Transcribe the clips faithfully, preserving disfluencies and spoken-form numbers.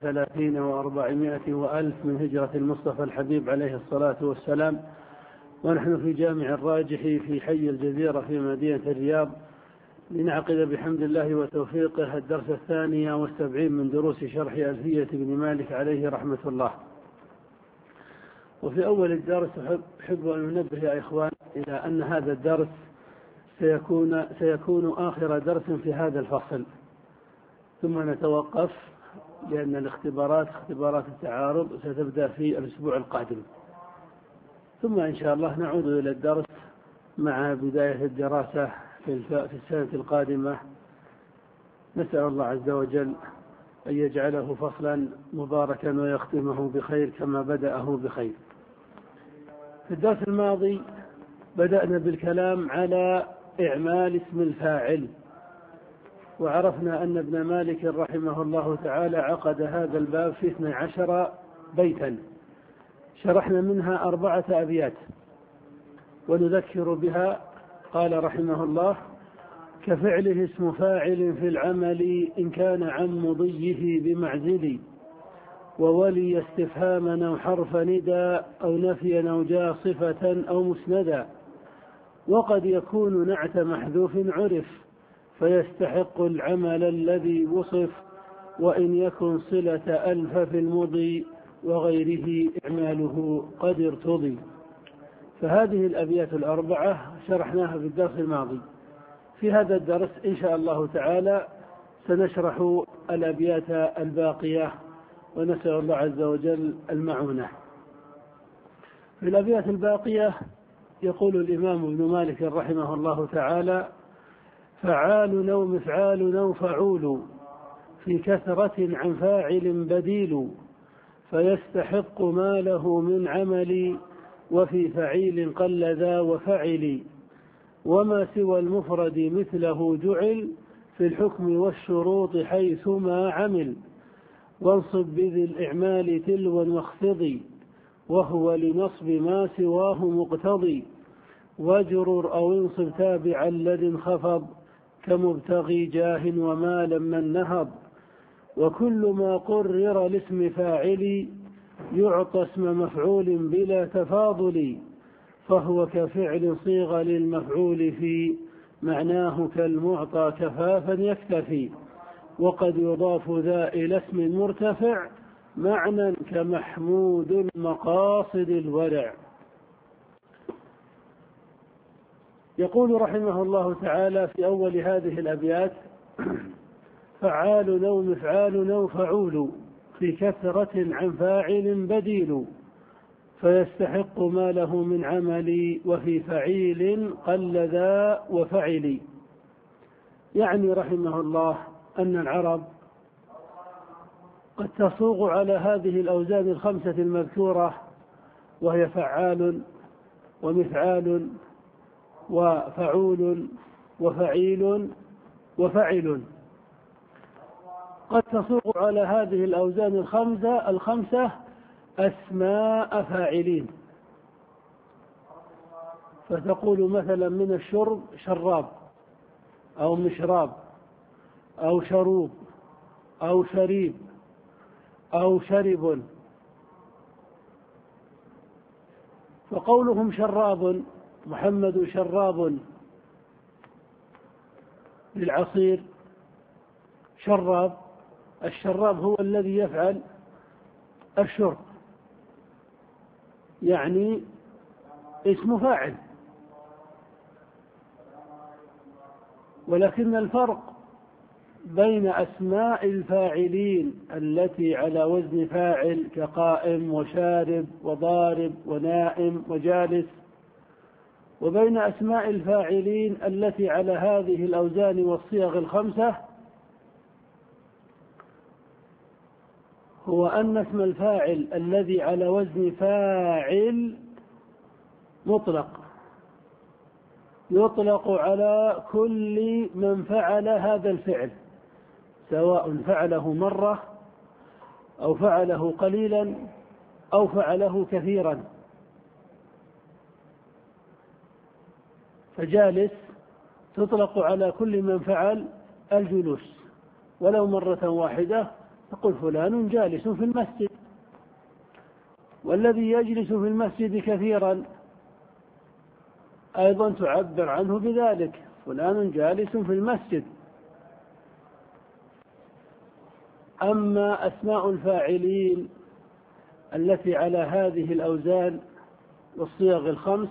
ثلاثين وأربعمائة وألف من هجرة المصطفى الحبيب عليه الصلاة والسلام، ونحن في جامع الراجح في حي الجزيرة في مدينة الرياض لنعقد بحمد الله وتوفيقه الدرس الثاني والسبعين من دروس شرح ألفية بن مالك عليه رحمة الله. وفي أول الدرس أحب أن ننبه يا إخوان إلى أن هذا الدرس سيكون, سيكون آخر درس في هذا الفصل، ثم نتوقف لأن الاختبارات اختبارات التعارض ستبدأ في الأسبوع القادم، ثم إن شاء الله نعود إلى الدرس مع بداية الدراسة في السنة القادمة. نسأل الله عز وجل أن يجعله فصلا مباركا ويختمه بخير كما بدأه بخير. في الدرس الماضي بدأنا بالكلام على إعمال اسم الفاعل، وعرفنا أن ابن مالك رحمه الله تعالى عقد هذا الباب في اثني عشر بيتا، شرحنا منها أربعة أبيات ونذكر بها. قال رحمه الله: كفعله اسم فاعل في العمل إن كان عن مضيه بمعزل، وولي استفهاما أو حرف ندى أو نفيا أو جاء صفة أو مسندا، وقد يكون نعت محذوف عرف فيستحق العمل الذي وصف، وإن يكن صلة ألف في المضي وغيره إعماله قد ارتضي. فهذه الأبيات الأربعة شرحناها في الدرس الماضي. في هذا الدرس إن شاء الله تعالى سنشرح الأبيات الباقية، ونسأل الله عز وجل المعونة. في الأبيات الباقية يقول الإمام ابن مالك رحمه الله تعالى: فعال أو مفعال أو فعول في كثرة عن فاعل بديل، فيستحق ما له من عمل وفي فعيل قل ذا وفعل، وما سوى المفرد مثله جعل في الحكم والشروط حيثما عمل، وانصب بذي الإعمال تلوا واخفضي وهو لنصب ما سواه مقتضي، واجرر أو انصب تابعا الذي انخفض كمبتغي جاه وما لمن نهض، وكل ما قرر لاسم فاعل يعطى اسم مفعول بلا تفاضل، فهو كفعل صيغ للمفعول في معناه كالمعطى كفافا يكتفي، وقد يضاف ذا إلى اسم مرتفع معنى كمحمود المقاصد الورع. يقول رحمه الله تعالى في أول هذه الأبيات: فعال أو مفعال أو فعول في كثرة عن فاعل بديل، فيستحق ما له من عمل وفي فعيل قل ذا وفعل. يعني رحمه الله أن العرب قد تصوغ على هذه الأوزان الخمسة المذكورة، وهي فعال ومفعال وفعول وفعيل وفعل، قد تصوغ على هذه الأوزان الخمسة الخمسة أسماء فاعلين، فتقول مثلا من الشرب شراب أو مشراب أو شروب أو شريب أو شرب. فقولهم شراب، محمد شراب للعصير شراب، الشراب هو الذي يفعل الشرب، يعني اسم فاعل. ولكن الفرق بين أسماء الفاعلين التي على وزن فاعل كقائم وشارب وضارب ونائم وجالس، وبين أسماء الفاعلين التي على هذه الأوزان والصيغ الخمسة، هو أن اسم الفاعل الذي على وزن فاعل مطلق، يطلق على كل من فعل هذا الفعل، سواء فعله مرة أو فعله قليلا أو فعله كثيرا. فجالس تطلق على كل من فعل الجلوس ولو مرة واحدة، تقول فلان جالس في المسجد، والذي يجلس في المسجد كثيرا أيضا تعبر عنه بذلك، فلان جالس في المسجد. أما أسماء الفاعلين التي على هذه الأوزان والصيغ الخمس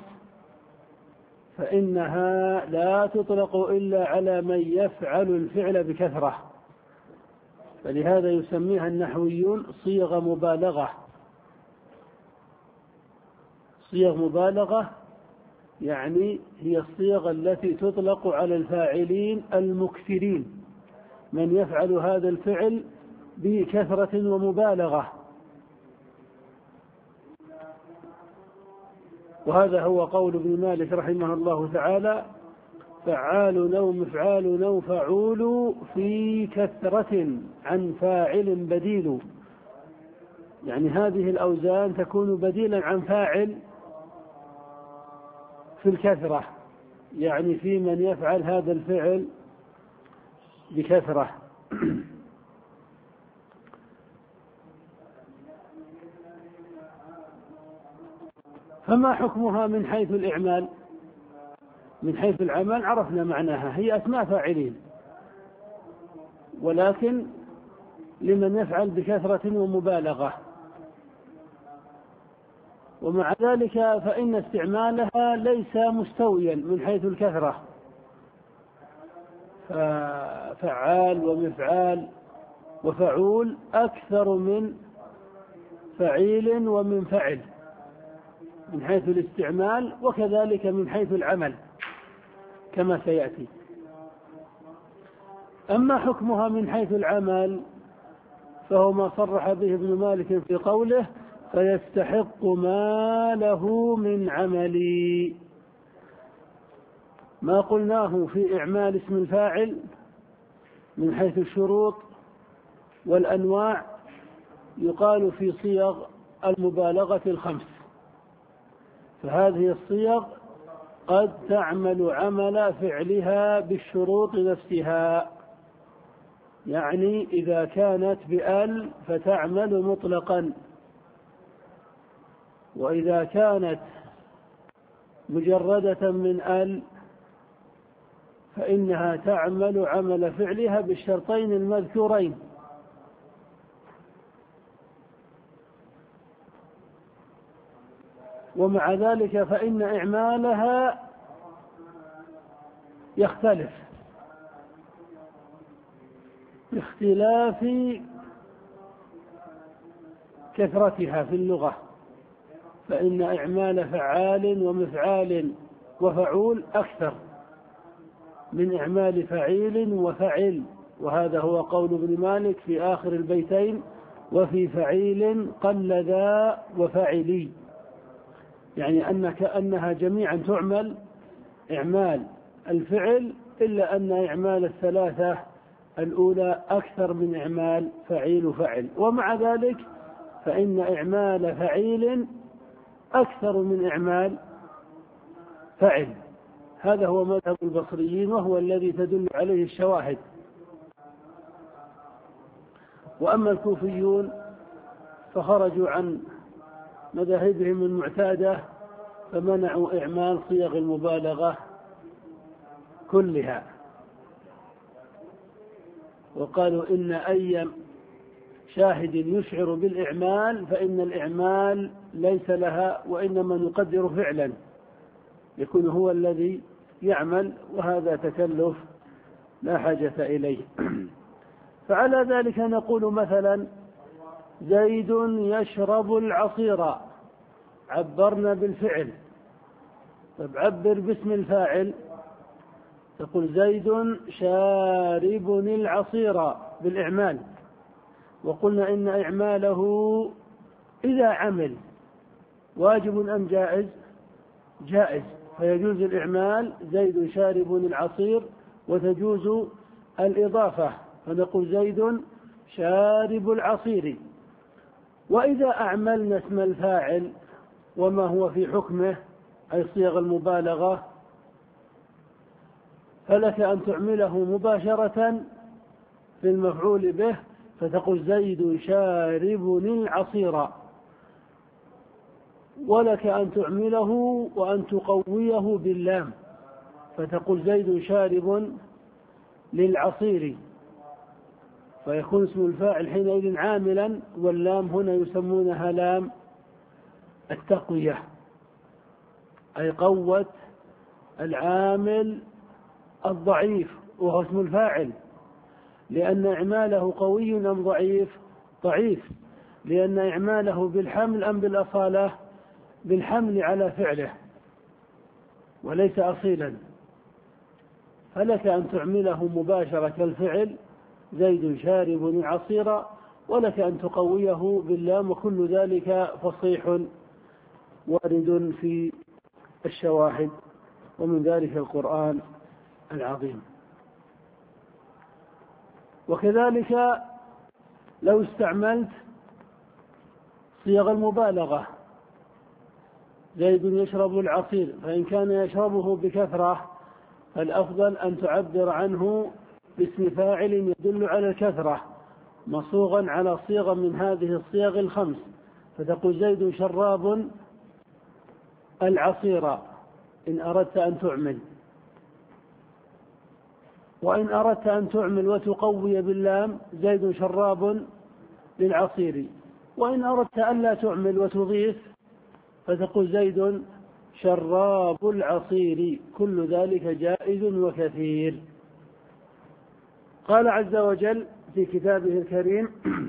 فإنها لا تطلق إلا على من يفعل الفعل بكثرة، فلهذا يسميها النحويون صيغ مبالغة. صيغ مبالغة يعني هي الصيغ التي تطلق على الفاعلين المكثرين، من يفعل هذا الفعل بكثرة ومبالغة. وهذا هو قول ابن مالك رحمه الله تعالى: فعال أو مفعال أو فعول في كثرة عن فاعل بديل. يعني هذه الأوزان تكون بديلا عن فاعل في الكثرة، يعني في من يفعل هذا الفعل بكثرة. فما حكمها من حيث الإعمال؟ من حيث العمل عرفنا معناها، هي أسماء فاعلين، ولكن لمن يفعل بكثرة ومبالغة. ومع ذلك فإن استعمالها ليس مستويا من حيث الكثرة، ففعال ومفعال وفعول أكثر من فعيل ومن فعل من حيث الاستعمال، وكذلك من حيث العمل كما سيأتي. أما حكمها من حيث العمل فهو ما صرح به ابن مالك في قوله: فيستحق ما له من عملي. ما قلناه في إعمال اسم الفاعل من حيث الشروط والأنواع يقال في صيغ المبالغة الخمس، فهذه الصيغ قد تعمل عمل فعلها بالشروط نفسها، يعني إذا كانت بأل فتعمل مطلقا، وإذا كانت مجردة من أل فإنها تعمل عمل فعلها بالشرطين المذكورين. ومع ذلك فإن إعمالها يختلف باختلاف كثرتها في اللغة، فإن إعمال فعال ومفعال وفعول أكثر من إعمال فعيل وفعل، وهذا هو قول ابن مالك في آخر البيتين: وفي فعيل قل ذا وفعلي، يعني أن كأنها جميعا تعمل إعمال الفعل، إلا أن إعمال الثلاثة الأولى أكثر من إعمال فعيل وفعل. ومع ذلك فإن إعمال فعيل أكثر من إعمال فعل. هذا هو مذهب البصريين، وهو الذي تدل عليه الشواهد. وأما الكوفيون فخرجوا عن مذاهبهم المعتادة فمنعوا إعمال صيغ المبالغة كلها، وقالوا إن أي شاهد يشعر بالإعمال فإن الإعمال ليس لها، وإنما نقدر فعلا يكون هو الذي يعمل، وهذا تكلف لا حاجة إليه. فعلى ذلك نقول مثلا: زيد يشرب العصير، عبرنا بالفعل، طب عبر باسم الفاعل، تقول زيد شارب العصير بالإعمال. وقلنا إن إعماله إذا عمل واجب أم جائز؟ جائز، فيجوز الإعمال زيد شارب العصير، وتجوز الإضافة فنقول زيد شارب العصير. وإذا أعملنا اسم الفاعل وما هو في حكمه أي صيغ المبالغة، فلك أن تعمله مباشرة في المفعول به، فتقول زيد شارب العصير، ولك أن تعمله وأن تقويه باللام، فتقول زيد شارب للعصير، فيكون اسم الفاعل حينئذ عاملا، واللام هنا يسمونها لام التقوية، أي قوت العامل الضعيف وهو اسم الفاعل، لأن إعماله قوي أم ضعيف؟ ضعيف، لأن إعماله بالحمل أم بالأصالة؟ بالحمل على فعله وليس أصيلا، فلك أن تعمله مباشرة كالفعل زيد شارب العصير، ولك أن تقويه باللام، وكل ذلك فصيح وارد في الشواهد، ومن ذلك القرآن العظيم. وكذلك لو استعملت صيغ المبالغة، زيد يشرب العصير، فإن كان يشربه بكثرة فالأفضل أن تعبر عنه باسم فاعل يدل على الكثرة مصوغا على صيغة من هذه الصيغ الخمس، فتقول زيد شراب العصير إن أردت أن تعمل. وإن أردت أن تعمل وتقوي باللام زيد شراب للعصير، وإن أردت ألا تعمل وتضيف فتقول زيد شراب العصير، كل ذلك جائز وكثير. قال عز وجل في كتابه الكريم: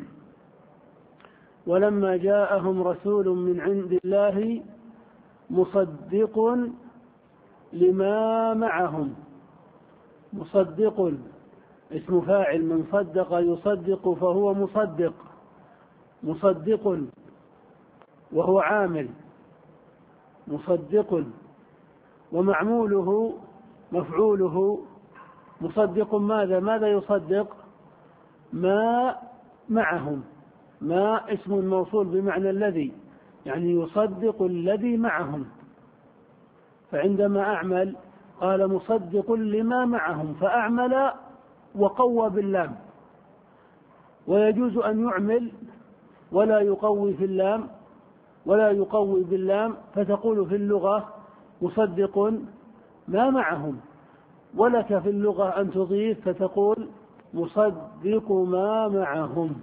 ولما جاءهم رسول من عند الله مصدق لما معهم. مصدق اسم فاعل من صدق يصدق فهو مصدق، مصدق وهو عامل مصدق، ومعموله مفعوله مصدق. ماذا ماذا يصدق؟ ما معهم. ما اسم موصول بمعنى الذي، يعني يصدق الذي معهم. فعندما أعمل قال مصدق لما معهم، فأعمل وقوى باللام، ويجوز أن يعمل ولا يقوي في اللام ولا يقوي باللام، فتقول في اللغة مصدق ما معهم، ولك في اللغة أن تضيف فتقول مصدق ما معهم.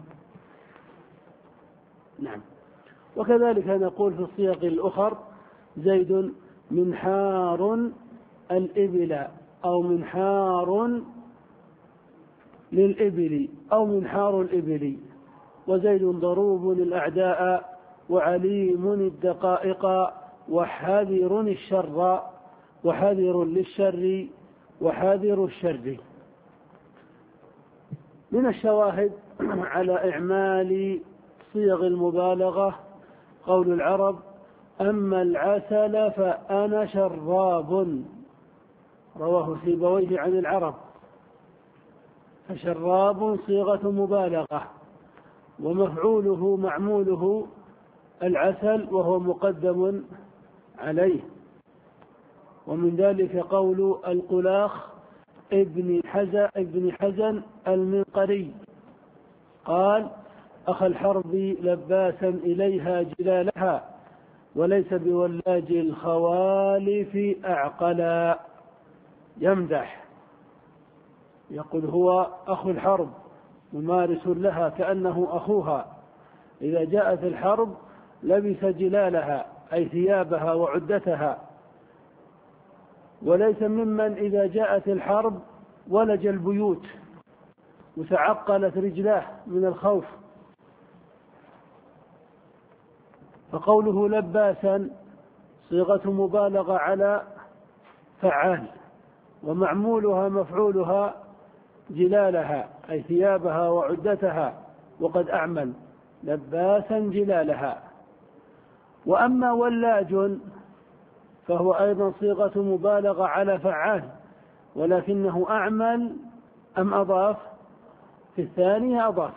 نعم. وكذلك نقول في الصيغ الأخر زيد منحار الإبل، أو منحار للإبل، أو منحار الإبل. وزيد ضروب للأعداء، وعليم الدقائق، وحذر الشر، وحذر للشر، وحذر الشر. من الشواهد على إعمال صيغ المبالغة قول العرب: أما العسل فأنا شراب، رواه سيبويه عن العرب. فشراب صيغة مبالغة، ومفعوله معموله العسل وهو مقدم عليه. ومن ذلك قول القلاخ ابن حزن, ابن حزن المنقري قال: أخ الحرب لباسا إليها جلالها، وليس بولاج الخوالف أعقلا. يمدح، يقول هو أخو الحرب ممارس لها كأنه أخوها، إذا جاءت الحرب لبس جلالها أي ثيابها وعدتها، وليس ممن إذا جاءت الحرب ولج البيوت وتعقلت رجلاه من الخوف. فقوله لباسا صيغة مبالغة على فعال، ومعمولها مفعولها جلالها أي ثيابها وعدتها، وقد أعمل لباسا جلالها. وأما ولاج فهو أيضا صيغة مبالغة على فعال، ولكنه أعمل أم أضاف؟ في الثاني أضاف.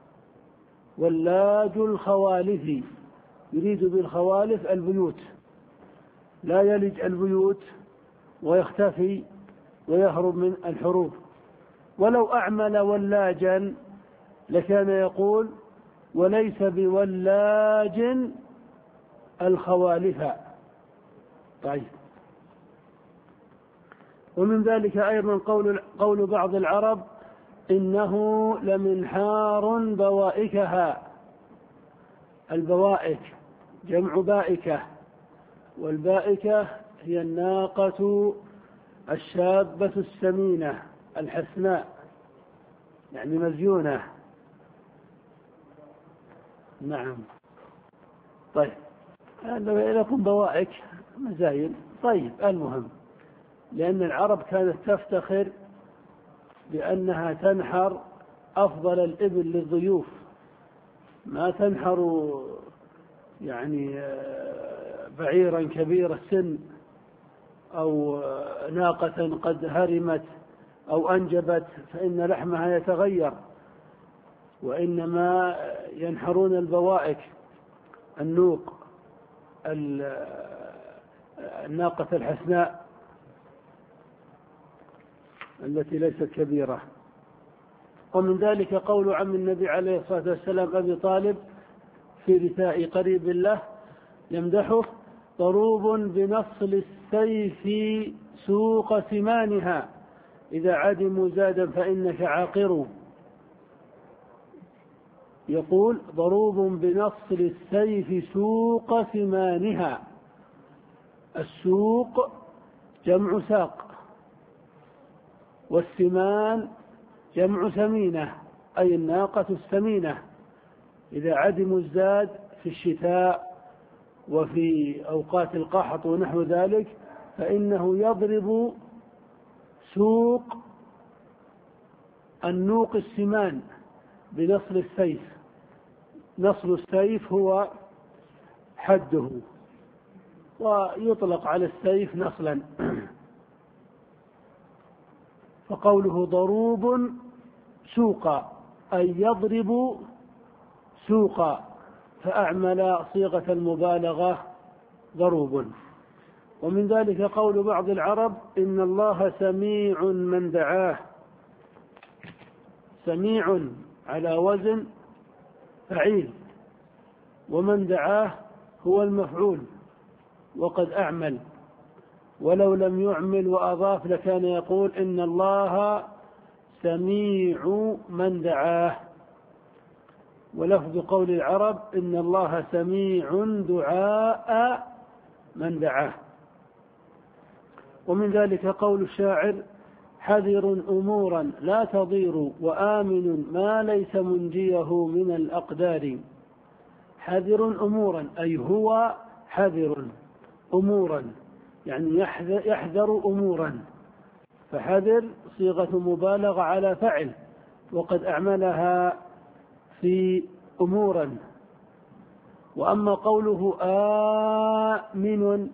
ولاج الخوالف يريد بالخوالف البيوت، لا يلج البيوت ويختفي ويهرب من الحروب. ولو أعمل ولاجا لكان يقول وليس بولاج الخوالف. طيب. ومن ذلك أيضا قول, قول بعض العرب إنه لمنحار بوائكها. البوائك جمع بائكة، والبائكة هي الناقة الشابة السمينة الحسناء، يعني مزيونة. نعم. طيب، لكم بوائك مزاين. طيب، المهم لأن العرب كانت تفتخر بأنها تنحر أفضل الإبل للضيوف، ما تنحر يعني بعيرا كبير السن أو ناقة قد هرمت أو أنجبت فإن لحمها يتغير، وإنما ينحرون البوائك، النوق، الناقة الحسناء التي ليست كبيرة. ومن ذلك قول عم النبي عليه الصلاة والسلام أبي طالب في رثاء قريب له يمدحه: ضروب بنصل السيف سوق سمانها، إذا عدموا زادا فإنك عاقر. يقول: ضروب بنصل السيف سوق سمانها. السوق جمع ساق، والسمان جمع سمينة، أي الناقة السمينة. إذا عدموا الزاد في الشتاء وفي أوقات القحط ونحو ذلك فإنه يضرب سوق النوق السمان بنصل السيف. نصل السيف هو حده، ويطلق على السيف نصلا. فقوله ضروب سوقا أي يضرب سوقا، فأعمل صيغة المبالغة ضروب. ومن ذلك قول بعض العرب: إن الله سميع من دعاه. سميع على وزن فعيل، ومن دعاه هو المفعول وقد أعمل، ولو لم يعمل وأضاف لكان يقول إن الله سميع من دعاه. ولفظ قول العرب: إن الله سميع دعاء من دعاه. ومن ذلك قول الشاعر: حذر أمورا لا تضير، وآمن ما ليس منجيه من الأقدار. حذر أمورا أي هو حذر أمورا، يعني يحذر أمورا، فحذر صيغة مبالغة على فعل، وقد أعملها في أمورا. وأما قوله آمن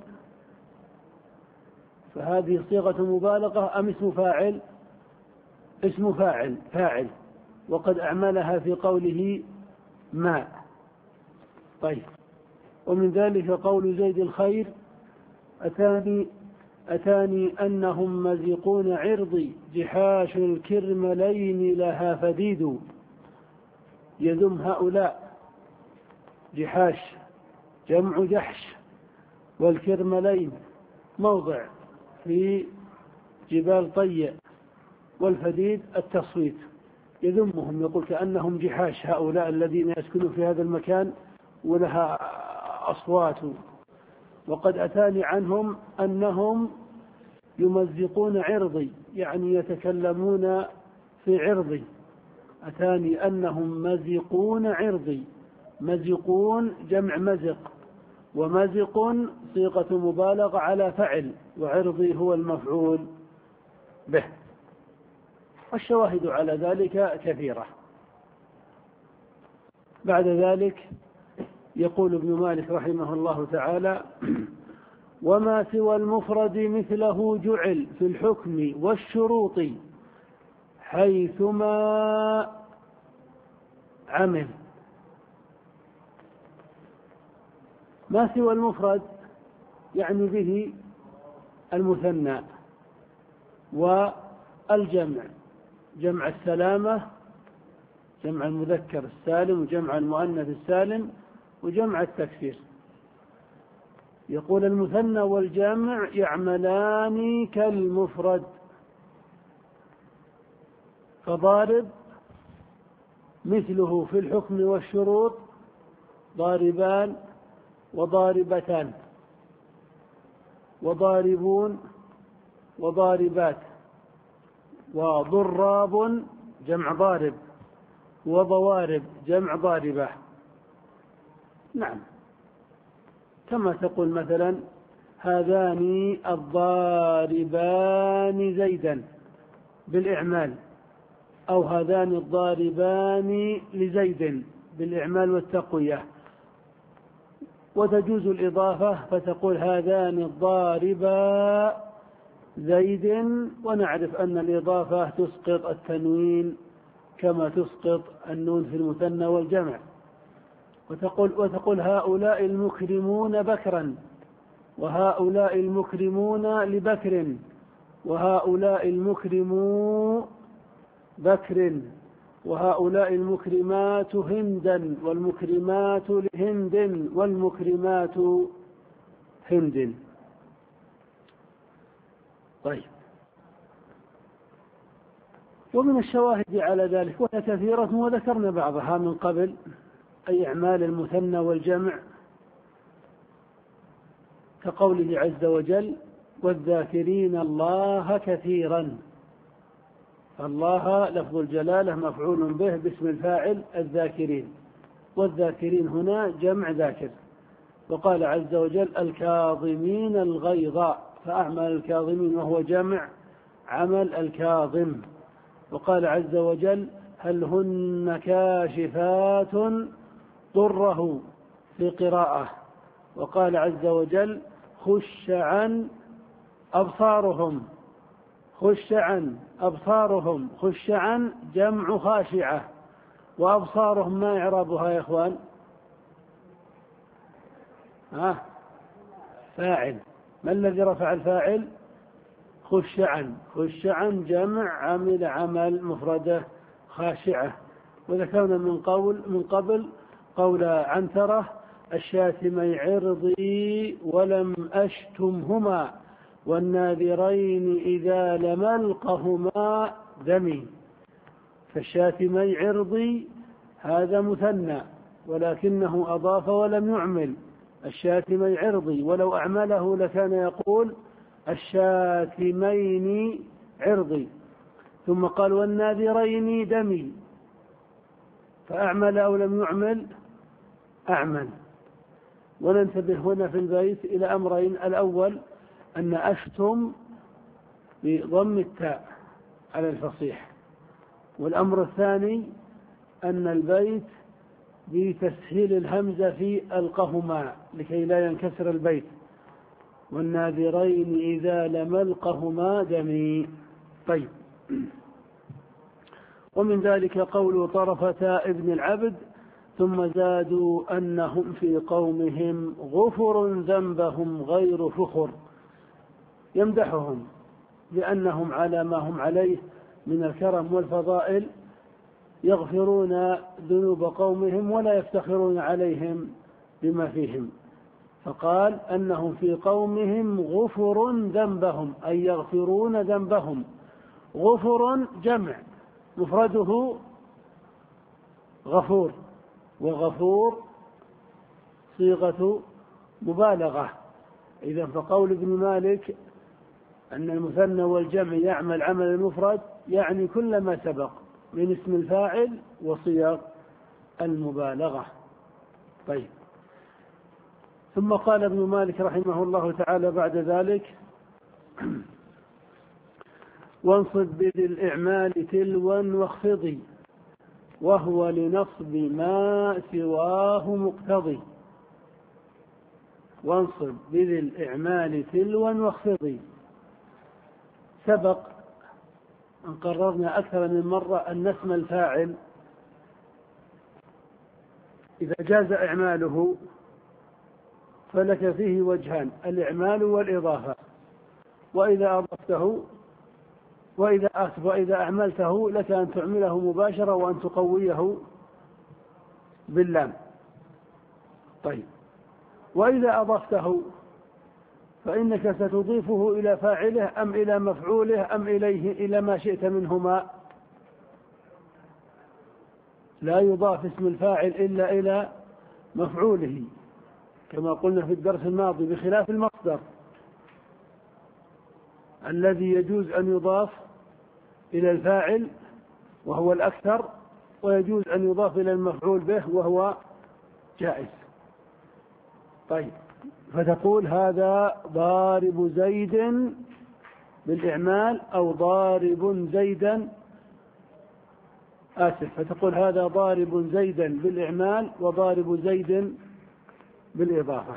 فهذه صيغة مبالغة أم اسم فاعل؟ اسم فاعل فاعل وقد أعملها في قوله ما. طيب. ومن ذلك قول زيد الخير: أتاني أتاني أنهم مزقون عرضي، جحاش الكرملين لها فديد. يذم هؤلاء. جحاش جمع جحش، والكرملين موضع في جبال طيء، والفديد التصويت. يذمهم، يقول كأنهم جحاش هؤلاء الذين يسكنون في هذا المكان ولها أصوات. وقد أتاني عنهم أنهم يمزقون عرضي، يعني يتكلمون في عرضي. أتاني أنهم مزقون عرضي. مزقون جمع مزق، ومزق صيغة مبالغة على فعل، وعرضي هو المفعول به. والشواهد على ذلك كثيرة. بعد ذلك يقول ابن مالك رحمه الله تعالى: وما سوى المفرد مثله جعل في الحكم والشروط حيثما عمل. ما سوى المفرد يعني به المثنى والجمع، جمع السلامة جمع المذكر السالم وجمع المؤنث السالم وجمع التكسير. يقول المثنى والجمع يعملان كالمفرد، فضارب مثله في الحكم والشروط ضاربان وضاربتان وضاربون وضاربات وضراب جمع ضارب وضوارب جمع ضاربة. نعم، كما تقول مثلا هذان الضاربان زيدا بالإعمال، أو هذان الضاربان لزيد بالإعمال والتقوية. وتجوز الإضافة فتقول هذان الضاربا زيد، ونعرف أن الإضافة تسقط التنوين كما تسقط النون في المثنى والجمع. وتقول, وتقول هؤلاء المكرمون بكرا، وهؤلاء المكرمون لبكر، وهؤلاء المكرمو بكر، وهؤلاء المكرمات هندا، والمكرمات لهند، والمكرمات هند. طيب، ومن الشواهد على ذلك وهي كثيرة وذكرنا بعضها من قبل، أي أعمال المثنى والجمع، كقوله عز وجل والذاكرين الله كثيرا. الله لفظ الجلالة مفعول به باسم الفاعل الذاكرين، والذاكرين هنا جمع ذاكر. وقال عز وجل الكاظمين الغيظ، فأعمل الكاظمين وهو جمع عمل الكاظم. وقال عز وجل هل هن كاشفات ضره في قراءة. وقال عز وجل خش عن أبصارهم، خش عن أبصارهم، خش عن جمع خاشعة، وأبصارهم ما إعرابها يا إخوان؟ ها فاعل. ما الذي رفع الفاعل؟ خش عن، خش عن جمع عمل عمل مفردة خاشعة. وذكرنا من قول من قبل قول عنترة الشاتمي عرضي ولم أشتمهما، والناذرين إذا لم ألقهما ذمي. فالشاتمي عرضي هذا مثنى ولكنه أضاف ولم يعمل، الشاتمي عرضي، ولو أعمله لكان يقول الشاتمين عرضي. ثم قال والناذرين دمي، فأعمل أو لم يعمل؟ أعمل. وننتبه هنا في البيت إلى أمرين: الأول أن أشتم بضم التاء على الفصيح، والأمر الثاني أن البيت بتسهيل الهمزة في ألقهما لكي لا ينكسر البيت، والناذرين إذا لم ألقهما دمي. طيب، ومن ذلك قول طرفة ابن العبد ثم زادوا أنهم في قومهم غفر ذنبهم غير فخر، يمدحهم لأنهم على ما هم عليه من الكرم والفضائل، يغفرون ذنوب قومهم ولا يفتخرون عليهم بما فيهم. فقال أنهم في قومهم غفر ذنبهم، أي يغفرون ذنبهم. غفر جمع مفرده غفور، وغفور صيغة مبالغة. إذا فقول ابن مالك أن المثنى والجمع يعمل عمل المفرد يعني كل ما سبق من اسم الفاعل وصيغ المبالغة. طيب، ثم قال ابن مالك رحمه الله تعالى بعد ذلك وانصب بذي الإعمال تلوا واخفضي، وهو لنصب ما سواه مقتضي. وانصب بذي الإعمال تلوا واخفضي، سبق أن قررنا أكثر من مرة أن اسم الفاعل إذا جاز إعماله فلك فيه وجهان: الإعمال والإضافة. وإذا أضفته وإذا وإذا أعملته لك أن تعمله مباشرة وأن تقويه باللام. طيب، وإذا أضفته فإنك ستضيفه إلى فاعله أم إلى مفعوله أم إليه إلى ما شئت منهما. لا يضاف اسم الفاعل إلا إلى مفعوله كما قلنا في الدرس الماضي، بخلاف المصدر الذي يجوز أن يضاف إلى الفاعل وهو الأكثر، ويجوز أن يضاف إلى المفعول به وهو جائز. طيب، فتقول هذا ضارب زيد بالإعمال أو ضارب زيدا آسف فتقول هذا ضارب زيدا بالإعمال وضارب زيد بالإضافة.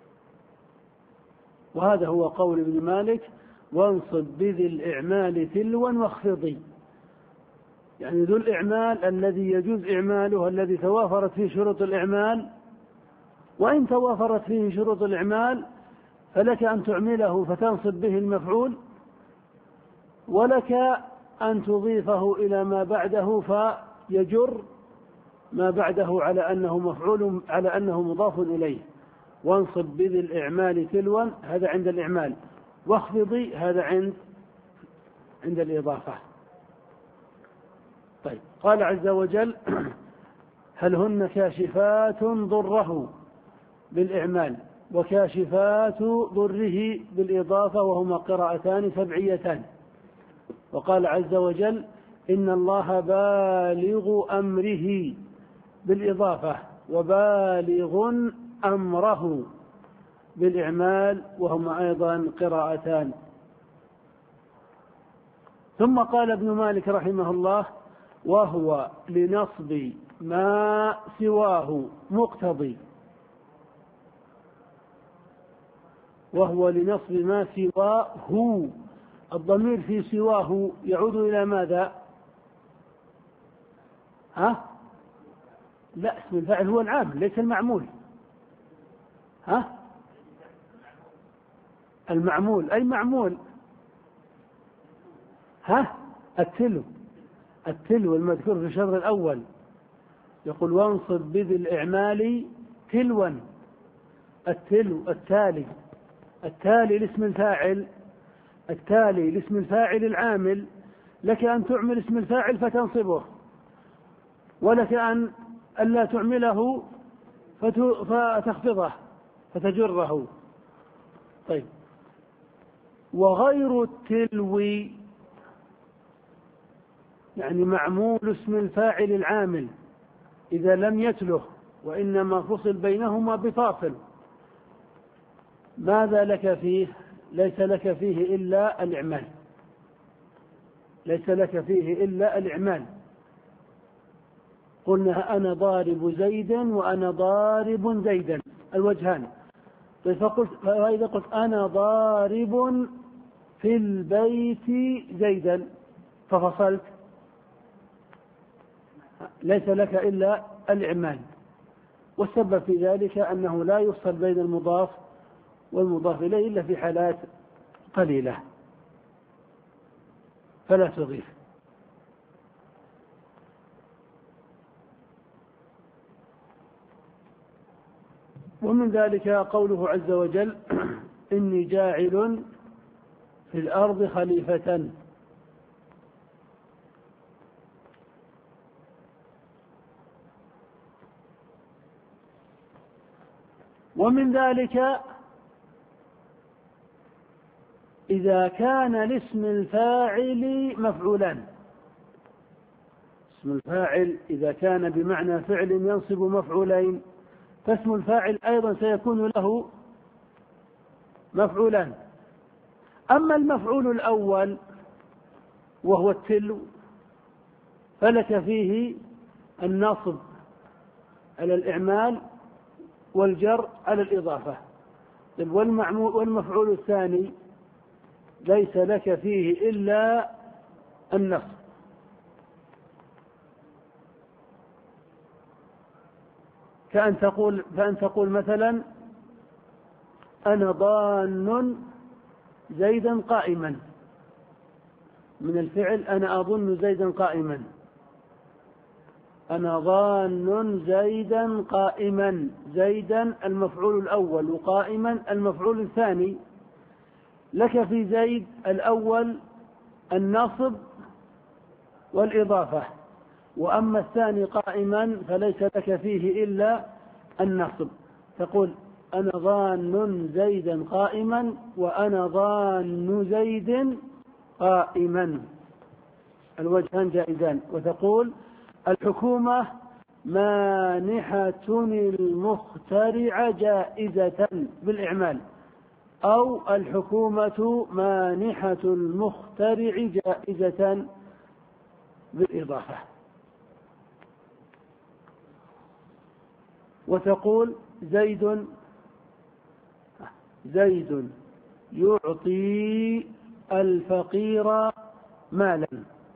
وهذا هو قول ابن مالك: وانصب بذي الإعمال تلوا واخفضي. يعني ذو الإعمال الذي يجوز إعماله، الذي توافرت فيه شروط الإعمال، وإن توافرت فيه شروط الإعمال فلك أن تعمله فتنصب به المفعول، ولك أن تضيفه إلى ما بعده فيجر ما بعده على أنه مفعول، على أنه مضاف إليه. وانصب بذي الإعمال تلوا، هذا عند الإعمال، واخفضي هذا عند عند الإضافة. طيب، قال عز وجل: هل هن كاشفات ضره بالإعمال وكاشفات ضره بالإضافة، وهما قراءتان سبعيتان. وقال عز وجل: إن الله بالغ أمره بالإضافة، وبالغ أمره بالإعمال، وهما أيضا قراءتان. ثم قال ابن مالك رحمه الله: وهو لنصب ما سواه مقتضي. وهو لنصب ما سواه، الضمير في سواه يعود إلى ماذا؟ ها؟ لا، اسم الفاعل هو العامل ليس المعمول. ها؟ المعمول أي معمول. ها؟ التلو التلو المذكور في الشطر الأول، يقول: وانصب بذي الإعمال تلوا. التلو التالي، التالي لاسم الفاعل، التالي لاسم الفاعل العامل، لك أن تعمل اسم الفاعل فتنصبه، ولك أن ألا تعمله فتخفضه فتجره. طيب، وغير التلو يعني معمول اسم الفاعل العامل إذا لم يتله وإنما فصل بينهما بفاصل، ماذا لك فيه؟ ليس لك فيه إلا الإعمال، ليس لك فيه إلا الإعمال. قلنا أنا ضارب زيدا وأنا ضارب زيدا، الوجهان. فقلت فإذا قلت أنا ضارب في البيت زيدا ففصلت، ليس لك إلا الإعمال. والسبب في ذلك أنه لا يفصل بين المضاف والمضاف إليه إلا في حالات قليلة، فلا تضيف. ومن ذلك قوله عز وجل: إني جاعل في الأرض خليفة. ومن ذلك إذا كان لاسم الفاعل مفعولان. اسم الفاعل إذا كان بمعنى فعل ينصب مفعولين، فاسم الفاعل أيضا سيكون له مفعولان. أما المفعول الأول وهو التلو فلك فيه النصب على الإعمال والجر على الإضافة. والمفعول الثاني ليس لك فيه إلا النصب. كأن تقول كأن تقول مثلا: أنا ضان زيدا قائما. من الفعل أنا أظن زيدا قائما، أنا ظان زيدا قائما، زيدا المفعول الأول وقائما المفعول الثاني. لك في زيد الأول النصب والإضافة، وأما الثاني قائما فليس لك فيه إلا النصب. تقول أنا ظان زيدا قائما وأنا ظان زيد قائما، الوجهان جائزان. وتقول الحكومة مانحة المخترع جائزة بالإعمال، أو الحكومة مانحة المخترع جائزة بالإضافة. وتقول زيد زيد يعطي الفقير مالا،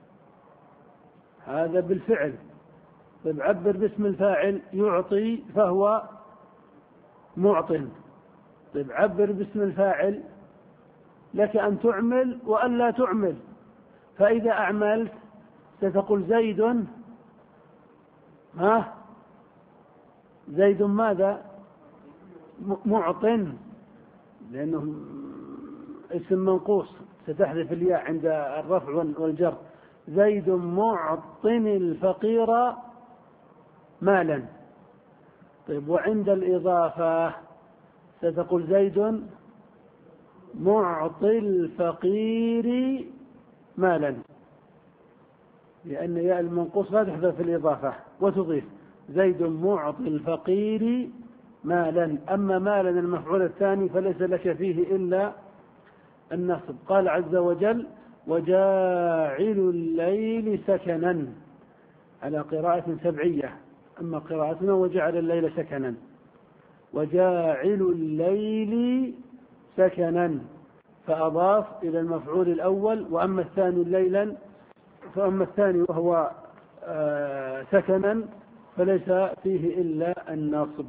هذا بالفعل. طيب عبر باسم الفاعل، يعطي فهو معط. طيب عبر باسم الفاعل، لك أن تعمل وأن لا تعمل. فإذا أعملت ستقول زيد ها زيد ماذا؟ معط، لأنه اسم منقوص ستحذف الياء عند الرفع والجر. زيد معط الفقير مالا. طيب وعند الإضافة ستقول زيد معطي الفقير مالا، لأن ياء المنقوص لا تحذف في الإضافة وتضيف زيد معطي الفقير مالا. أما مالا المفعول الثاني فليس لك فيه إلا النصب. قال عز وجل وجاعل الليل سكنا، على قراءة سبعية، أما قراءتنا وجعل الليل سكنا. وجاعل الليل سكنا، فأضاف إلى المفعول الأول. وأما الثاني ليلا، فأما الثاني وهو آه سكنا فليس فيه إلا النصب.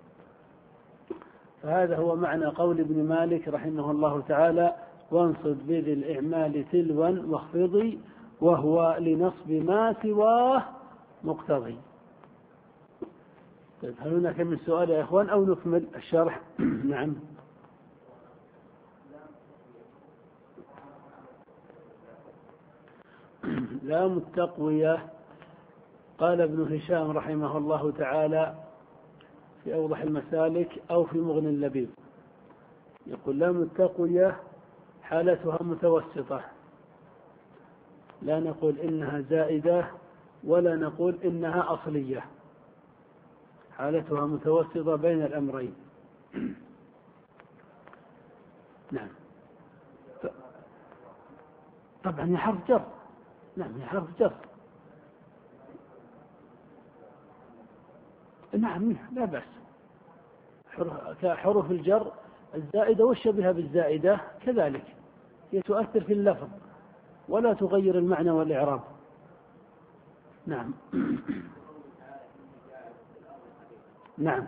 فهذا هو معنى قول ابن مالك رحمه الله تعالى وانصب بذي الإعمال تلوا واخفضي، وهو لنصب ما سواه مقتضي. طيب هل هناك من سؤال يا إخوان أو نكمل الشرح؟ نعم. لام التقوية، قال ابن هشام رحمه الله تعالى في أوضح المسالك أو في مغني اللبيب، يقول لام التقوية حالتها متوسطة، لا نقول إنها زائدة ولا نقول إنها أصلية، حالتها متوسطة بين الأمرين. نعم طبعا هي حرف جر. نعم هي حرف جر. نعم لا بأس، كحروف الجر الزائدة والشبيهة بالزائدة كذلك هي تؤثر في اللفظ ولا تغير المعنى والإعراب. نعم. نعم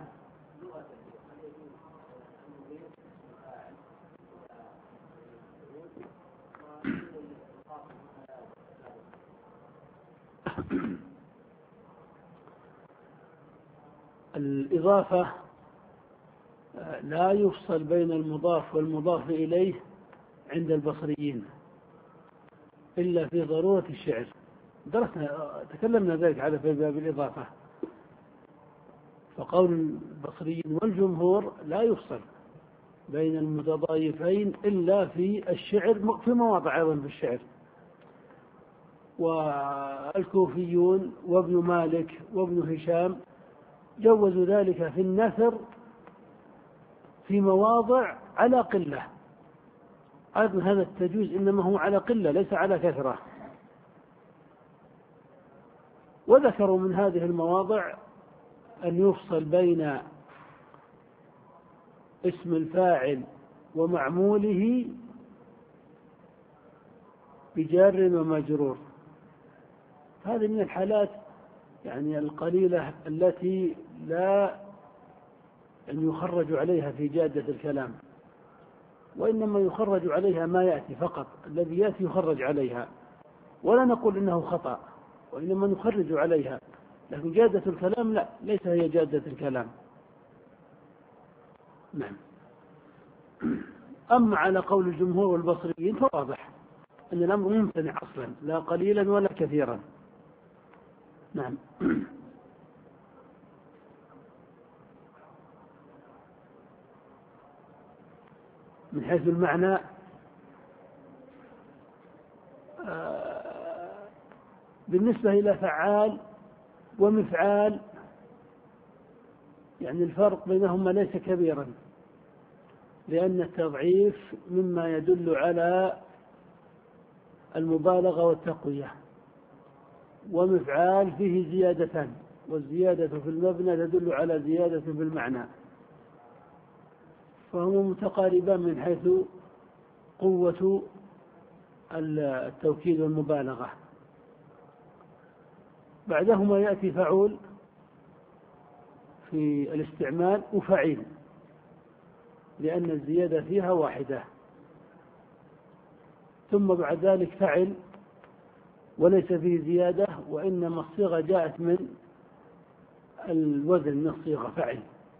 الإضافة لا يفصل بين المضاف والمضاف إليه عند البصريين إلا في ضرورة الشعر. درسنا تكلمنا ذلك على في باب الإضافة. فقول البصريين والجمهور لا يفصل بين المتضايفين إلا في الشعر، في مواضع أيضا في الشعر. والكوفيون وابن مالك وابن هشام جوزوا ذلك في النثر في مواضع على قلة. أيضا هذا التجويز إنما هو على قلة ليس على كثرة. وذكروا من هذه المواضع أن يفصل بين اسم الفاعل ومعموله بجار ومجرور. هذه من الحالات يعني القليلة التي لا أن يخرج عليها في جادة الكلام، وإنما يخرج عليها ما يأتي فقط، الذي يأتي يخرج عليها. ولا نقول إنه خطأ، وإنما نخرج عليها، لكن جادة الكلام لا، ليس هي جادة الكلام. نعم. أما على قول الجمهور والبصريين فواضح أن الأمر ممتنع أصلا، لا قليلا ولا كثيرا. نعم. من حيث المعنى بالنسبة إلى فعال ومفعال يعني الفرق بينهما ليس كبيرا، لأن التضعيف مما يدل على المبالغة والتقوية، ومفعال فيه زيادتان، والزيادة في المبنى تدل على زيادة في المعنى، فهما متقاربان من حيث قوة التوكيد والمبالغة. بعدهما يأتي فعول في الاستعمال وفعيل، لأن الزيادة فيها واحدة، ثم بعد ذلك فعل وليس فيه زيادة، وإنما الصيغة جاءت من الوزن من الصيغة فعل،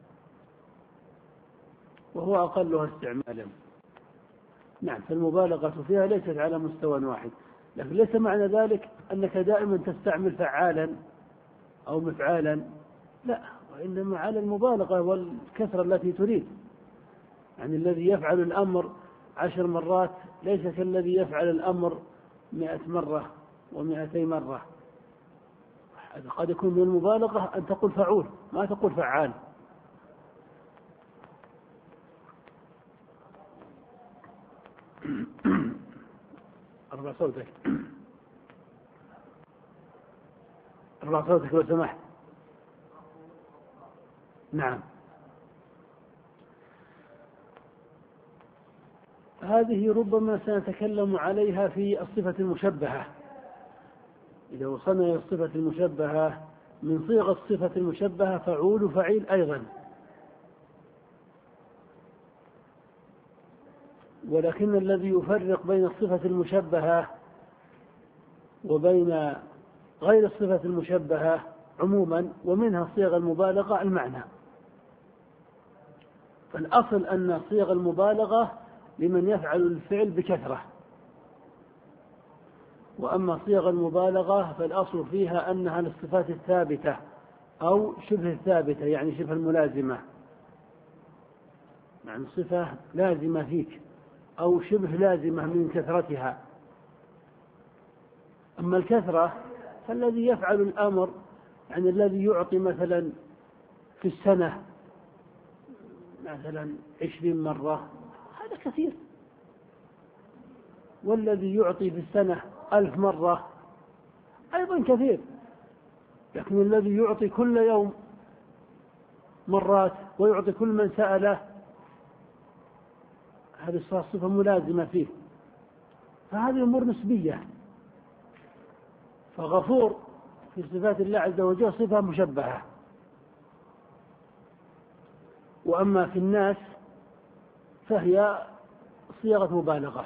وهو أقلها استعمالا. نعم، فالمبالغة فيها ليست على مستوى واحد، لكن ليس معنى ذلك أنك دائما تستعمل فعالا أو مفعالا، لا، وإنما على المبالغة والكثرة التي تريد. يعني الذي يفعل الأمر عشر مرات ليس كالذي يفعل الأمر مئة مرة ومئتي مرة. قد يكون من المبالغة أن تقول فعول، ما تقول فعال. ارفع صوتك، ارفع صوتك لو سمحت. نعم. هذه ربما سنتكلم عليها في الصفة المشبهة، إذا وصلنا إلى الصفة المشبهة. من صيغ الصفة المشبهة فعول وفعيل أيضا، ولكن الذي يفرق بين الصفة المشبهة وبين غير الصفة المشبهة عموما ومنها صيغ المبالغة المعنى. فالأصل أن صيغ المبالغة لمن يفعل الفعل بكثرة، وأما صيغ المبالغة فالأصل فيها أنها للصفات الثابتة أو شبه الثابتة، يعني شبه الملازمة، يعني صفة لازمة فيك أو شبه لازمة من كثرتها. أما الكثرة فالذي يفعل الأمر، يعني الذي يعطي مثلا في السنة مثلا عشرين مرة، هذا كثير، والذي يعطي في السنة ألف مرة أيضا كثير، لكن الذي يعطي كل يوم مرات ويعطي كل من سأله، هذه صفة ملازمة فيه. فهذه أمور نسبية. فغفور في صفات الله عز وجل صفة مشبهة، وأما في الناس فهي صيغة مبالغة،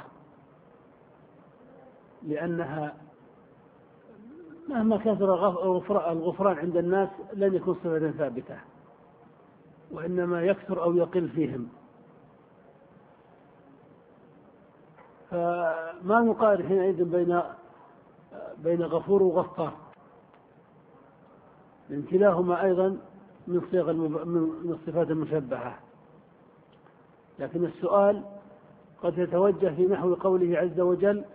لأنها مهما كثر الغفران عند الناس لن يكون صفة ثابتة، وإنما يكثر أو يقل فيهم. فما نقارن حينئذ بين بين غفور وغفار، لأن كلاهما أيضا من صيغ من الصفات المشبهة. لكن السؤال قد يتوجه في نحو قوله عز وجل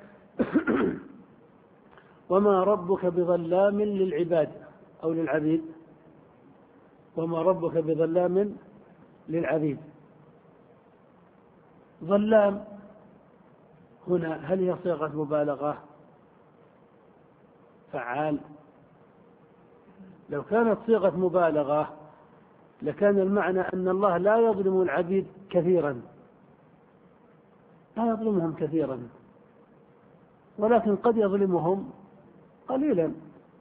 وما ربك بظلام للعباد أو للعبيد، وما ربك بظلام للعبيد. ظلام هنا هل هي صيغة مبالغة فعال؟ لو كانت صيغة مبالغة لكان المعنى أن الله لا يظلم العبيد كثيرا، لا يظلمهم كثيرا، ولكن قد يظلمهم قليلا،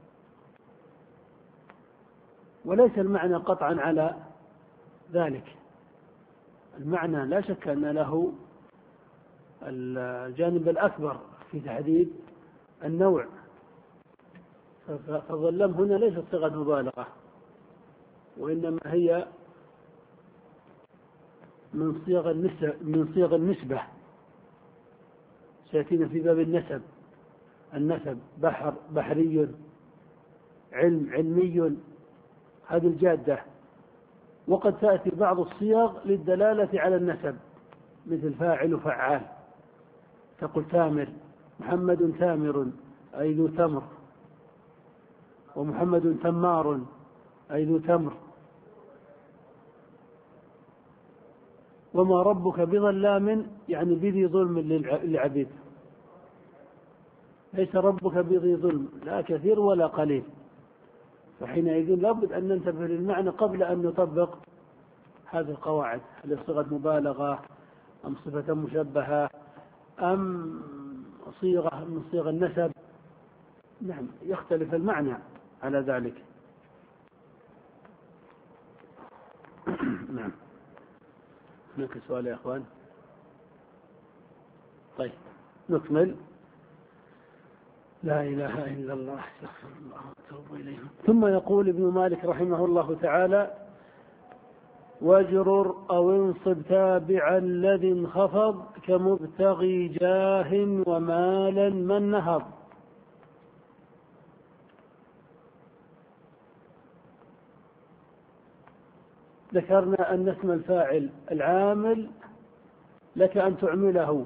وليس المعنى قطعا على ذلك. المعنى لا شك أن له الجانب الأكبر في تحديد النوع، فالظلام هنا ليست صيغة مبالغة، وإنما هي من صيغ النسبة من صيغ النسبة سيأتينا في باب النسب. النسب بحر بحري، علم علمي، هذه الجادة. وقد تأتي بعض الصيغ للدلالة على النسب مثل فاعل وفعال، تقول تامر، محمد تامر أي ذو تمر، ومحمد تمار أي ذو تمر. وما ربك بظلام يعني بذي ظلم للعبيد، ليس ربك بذي ظلم لا كثير ولا قليل. فحينئذ لابد أن ننتبه للمعنى قبل أن نطبق هذه القواعد، هل صيغة مبالغة أم صفة مشبهة أم صيغة من صيغ النسب. نعم، يختلف المعنى على ذلك. نعم. هناك سؤال يا أخوان؟ طيب نكمل. لا إله إلا الله، استغفر الله وأتوب إليه. ثم يقول ابن مالك رحمه الله تعالى: واجرر أو انصب تابعا الذي انخفض كمبتغي جاه ومالا من نهض. ذكرنا أن اسم الفاعل العامل لك أن تعمله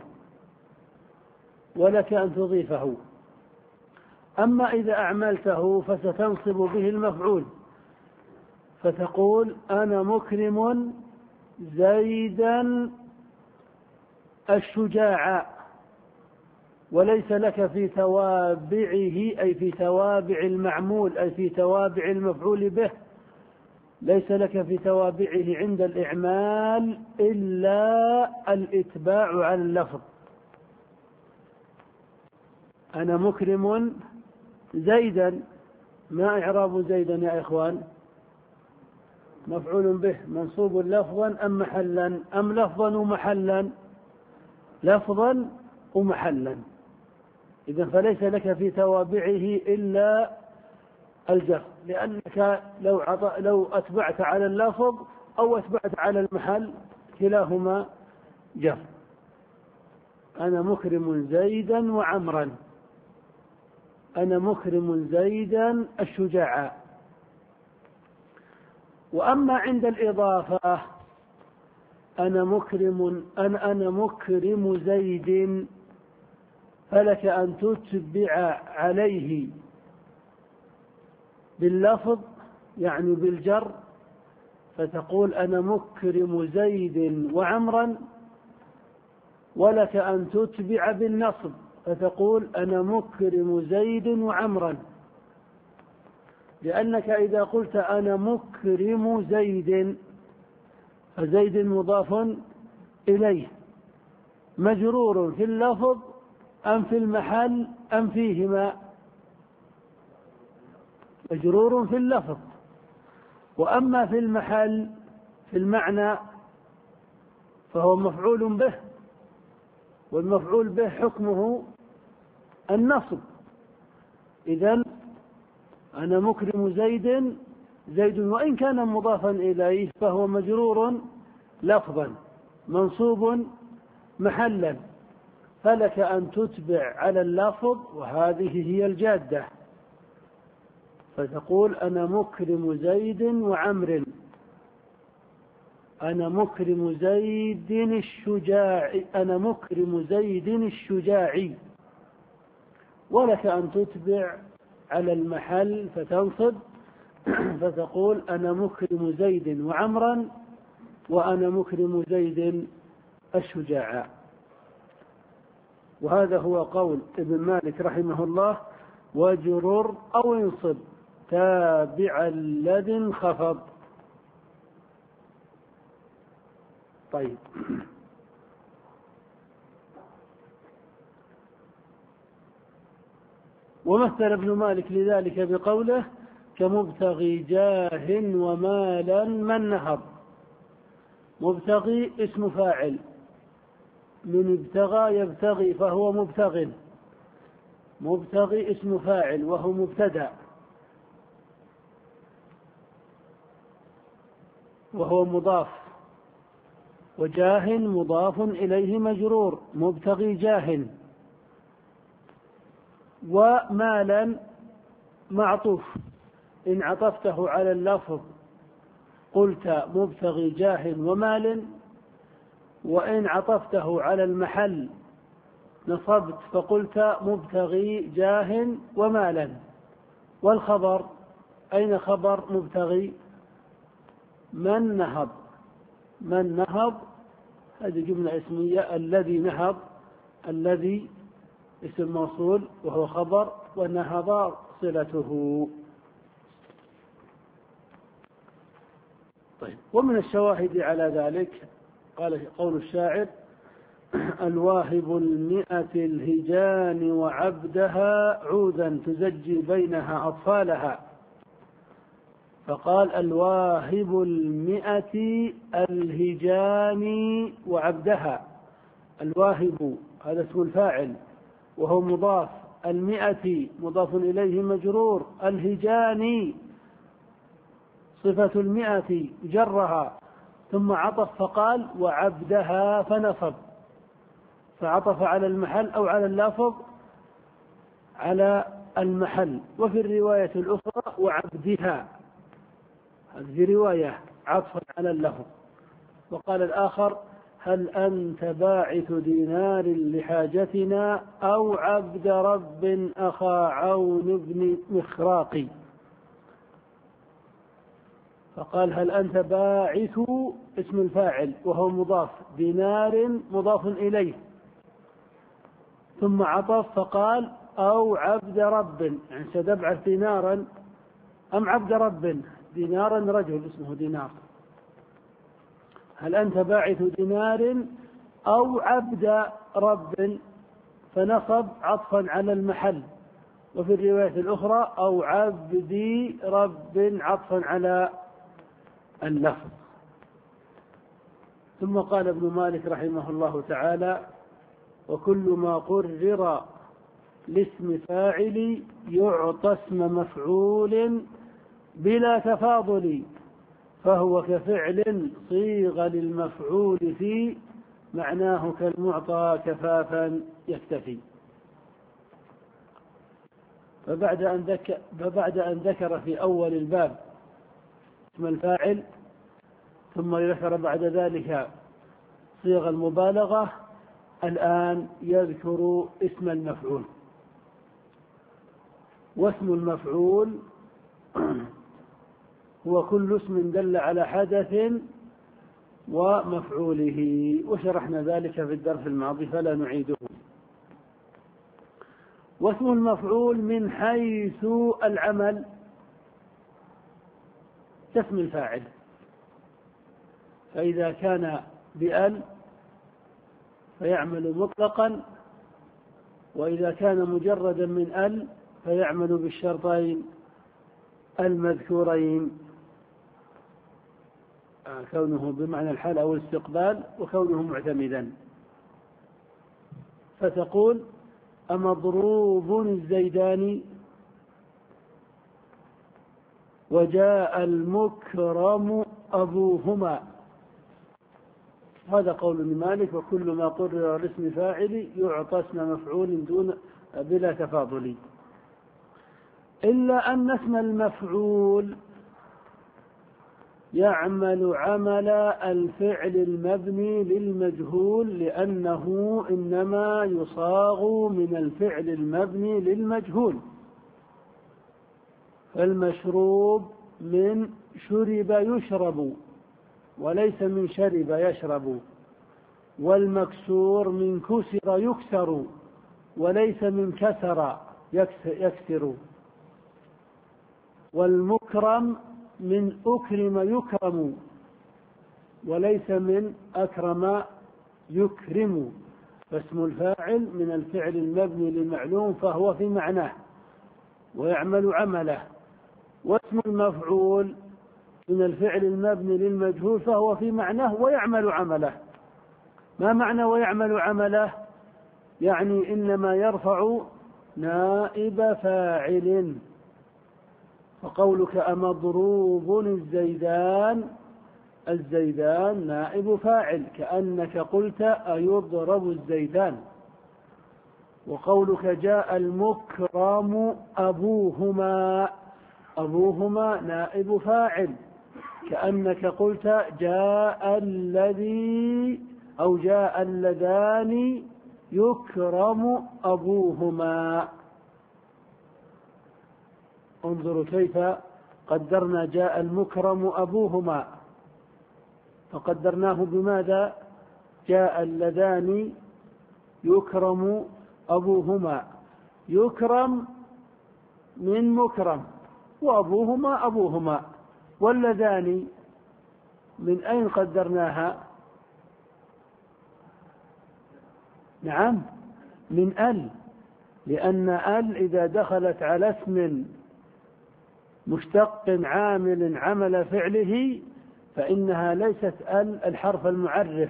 ولك أن تضيفه، أما إذا أعملته فستنصب به المفعول، فتقول أنا مكرم زيدا الشجاع، وليس لك في توابعه أي في توابع المعمول أي في توابع المفعول به، ليس لك في توابعه عند الإعمال إلا الإتباع على اللفظ. أنا مكرم زيدا، ما إعراب زيدا يا إخوان؟ مفعول به منصوب لفظا أم محلا أم لفظا ومحلا؟ لفظا ومحلا. إذن فليس لك في توابعه إلا الجر، لأنك لو عط... لو أتبعت على اللفظ أو أتبعت على المحل كلاهما جر. أنا مكرم زيدا وعمرا، أنا مكرم زيدا الشجاع. وأما عند الإضافة أنا مكرم أنا أنا مكرم زيد، فلك أن تتبع عليه باللفظ يعني بالجر، فتقول أنا مكرم زيد وعمرا، ولك أن تتبع بالنصب فتقول أنا مكرم زيد وعمرا، لأنك إذا قلت أنا مكرم زيد فزيد مضاف إليه مجرور في اللفظ أم في المحل أم فيهما؟ مجرور في اللفظ. وأما في المحل في المعنى فهو مفعول به، والمفعول به حكمه النصب. إذن أنا مكرم زيد زيد وإن كان مضافا إليه فهو مجرور لفظا منصوب محلا، فلك أن تتبع على اللفظ، وهذه هي الجادة، فتقول أنا مكرم زيد وعمر، أنا مكرم زيد الشجاع أنا مكرم زيد الشجاعي، ولك أن تتبع على المحل فتنصب فتقول أنا مكرم زيد وعمرا وأنا مكرم زيد الشجاع. وهذا هو قول ابن مالك رحمه الله: واجرر أو انصب تابع الذي انخفض. طيب، ومثل ابن مالك لذلك بقوله: كمبتغي جاه ومالا من نهض. مبتغي اسم فاعل من ابتغى يبتغي فهو مبتغ، مبتغي اسم فاعل وهو مبتدأ، وهو مضاف، وجاه مضاف إليه مجرور، مبتغي جاه. ومالا معطوف، إن عطفته على اللفظ قلت مبتغي جاه ومال، وإن عطفته على المحل نصبت فقلت مبتغي جاه ومالا. والخبر أين خبر مبتغي؟ من نهض، من نهض هذه جملة اسمية، الذي نهض، الذي اسم موصول وهو خبر، ونهض صلته. طيب، ومن الشواهد على ذلك قال قول الشاعر: الواهب المئة الهجان وعبدها عودا تزجي بينها أطفالها. فقال الواهب المئة الهجان وعبدها. الواهب هذا اسم الفاعل وهو مضاف، المئة مضاف إليه مجرور، الهجان صفة المئة جرها، ثم عطف فقال وعبدها فنصب، فعطف على المحل أو على اللفظ على المحل. وفي الرواية الأخرى وعبدها، هذه في رواية عطفا على اللفظ. وقال الآخر: هل أنت باعث دينار لحاجتنا أو عبد رب أخا عون بن مخراق؟ فقال هل أنت باعث اسم الفاعل وهو مضاف، دينار مضاف إليه، ثم عطف فقال أو عبد رب، يعني ستبعث دينارا أم عبد رب؟ دينارا رجل اسمه دينار. هل أنت باعث دينار أو عبد رب، فنصب عطفا على المحل. وفي الرواية الأخرى أو عبدي رب عطفا على اللفظ. ثم قال ابن مالك رحمه الله تعالى: وكل ما قرر لاسم فاعل يعطى اسم مفعول بلا تفاضل، فهو كفعل صيغ للمفعول فيه، معناه كالمعطى كفافا يكتفي. فبعد أن ذكر, فبعد أن ذكر في أول الباب اسم الفاعل، ثم ذكر بعد ذلك صيغ المبالغة، الآن يذكر اسم المفعول. واسم المفعول هو كل اسم دل على حدث ومفعوله، وشرحنا ذلك في الدرس الماضي فلا نعيده. واسم المفعول من حيث العمل كاسم الفاعل، فإذا كان بأل فيعمل مطلقا، وإذا كان مجردا من أل فيعمل بالشرطين المذكورين، كونه بمعنى الحال أو الاستقبال، وكونه معتمدا. فتقول أمضروب الزيداني وجاء المكرم أبوهما. هذا قول ابن مالك: وكل ما قرر لاسم فاعل يعطى اسم مفعول دون بلا تفاضل، إلا أن اسم المفعول يعمل عمل الفعل المبني للمجهول، لأنه إنما يصاغ من الفعل المبني للمجهول. فالمشروب من شرب يشرب وليس من شرب يشرب، والمكسور من كسر يكسر وليس من كسر يكسر، والمكرم من أكرم يكرم وليس من أكرم يكرم. فاسم الفاعل من الفعل المبني للمعلوم فهو في معناه ويعمل عمله، واسم المفعول من الفعل المبني للمجهول فهو في معناه ويعمل عمله. ما معنى ويعمل عمله؟ يعني إنما يرفع نائب فاعل. فقولك أمضروب الزيدان، الزيدان نائب فاعل، كأنك قلت أيضرب الزيدان. وقولك جاء المكرم أبوهما، أبوهما نائب فاعل، كأنك قلت جاء الذي أو جاء اللذان يكرم أبوهما. انظروا كيف قدرنا جاء المكرم أبوهما، فقدرناه بماذا؟ جاء اللذان يكرم أبوهما. يكرم من مكرم، وأبوهما أبوهما. واللذان من أين قدرناها؟ نعم، من ال، لأن ال إذا دخلت على اسم مشتق عامل عمل فعله فإنها ليست ال الحرف المعرف،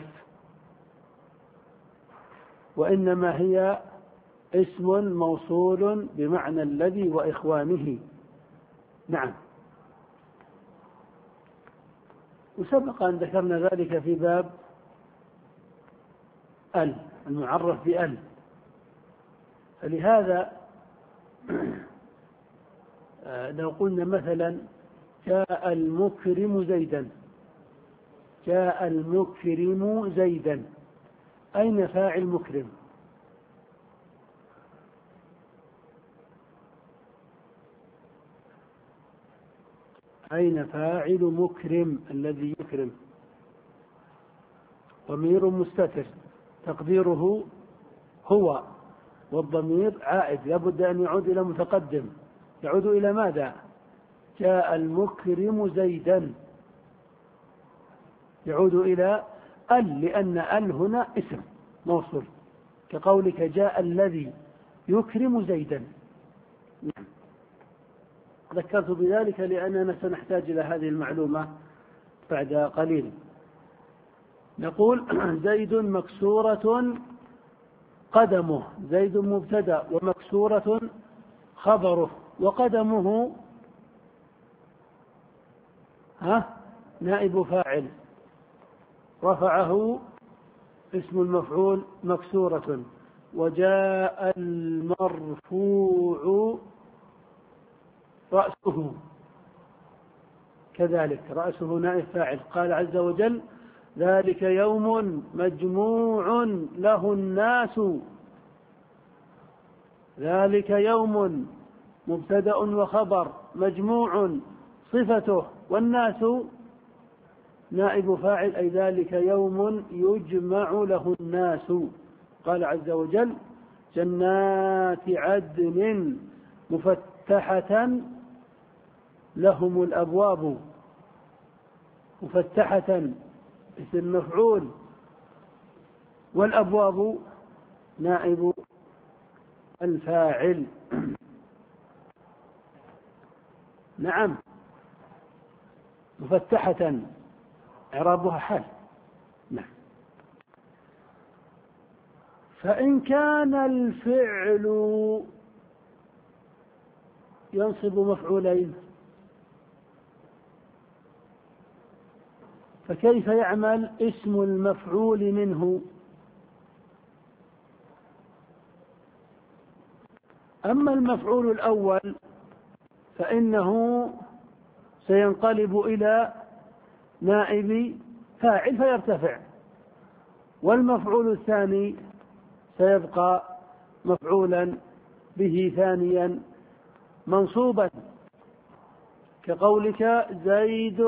وإنما هي اسم موصول بمعنى الذي وإخوانه. نعم. وسبق أن ذكرنا ذلك في باب ال المعرف بال. فلهذا لو قلنا مثلا جاء المكرم زيدا، جاء المكرم زيدا، أين فاعل مكرم؟ أين فاعل مكرم الذي يكرم؟ ضمير مستتر تقديره هو، والضمير عائد لابد أن يعود إلى متقدم. يعود إلى ماذا؟ جاء المكرم زيدا، يعود إلى ال، لأن ال هنا اسم موصول، كقولك جاء الذي يكرم زيدا. ذكرت بذلك لأننا سنحتاج إلى هذه المعلومة بعد قليل. نقول زيد مكسورة قدمه، زيد مبتدأ ومكسورة خبره، وقدمه ها نائب فاعل، رفعه اسم المفعول مكسورة. وجاء المرفوع رأسه، كذلك رأسه نائب فاعل. قال عز وجل ذلك يوم مجموع له الناس، ذلك يوم مبتدأ وخبر، مجموع صفته، والناس نائب فاعل، أي ذلك يوم يجمع له الناس. قال عز وجل جنات عدن مفتحة لهم الأبواب، مفتحة اسم مفعول، والأبواب نائب الفاعل. نعم، مفتحة إعرابها حال. نعم. فإن كان الفعل ينصب مفعولين فكيف يعمل اسم المفعول منه؟ أما المفعول الأول فإنه سينقلب إلى نائب فاعل فيرتفع، والمفعول الثاني سيبقى مفعولا به ثانيا منصوبا، كقولك زيد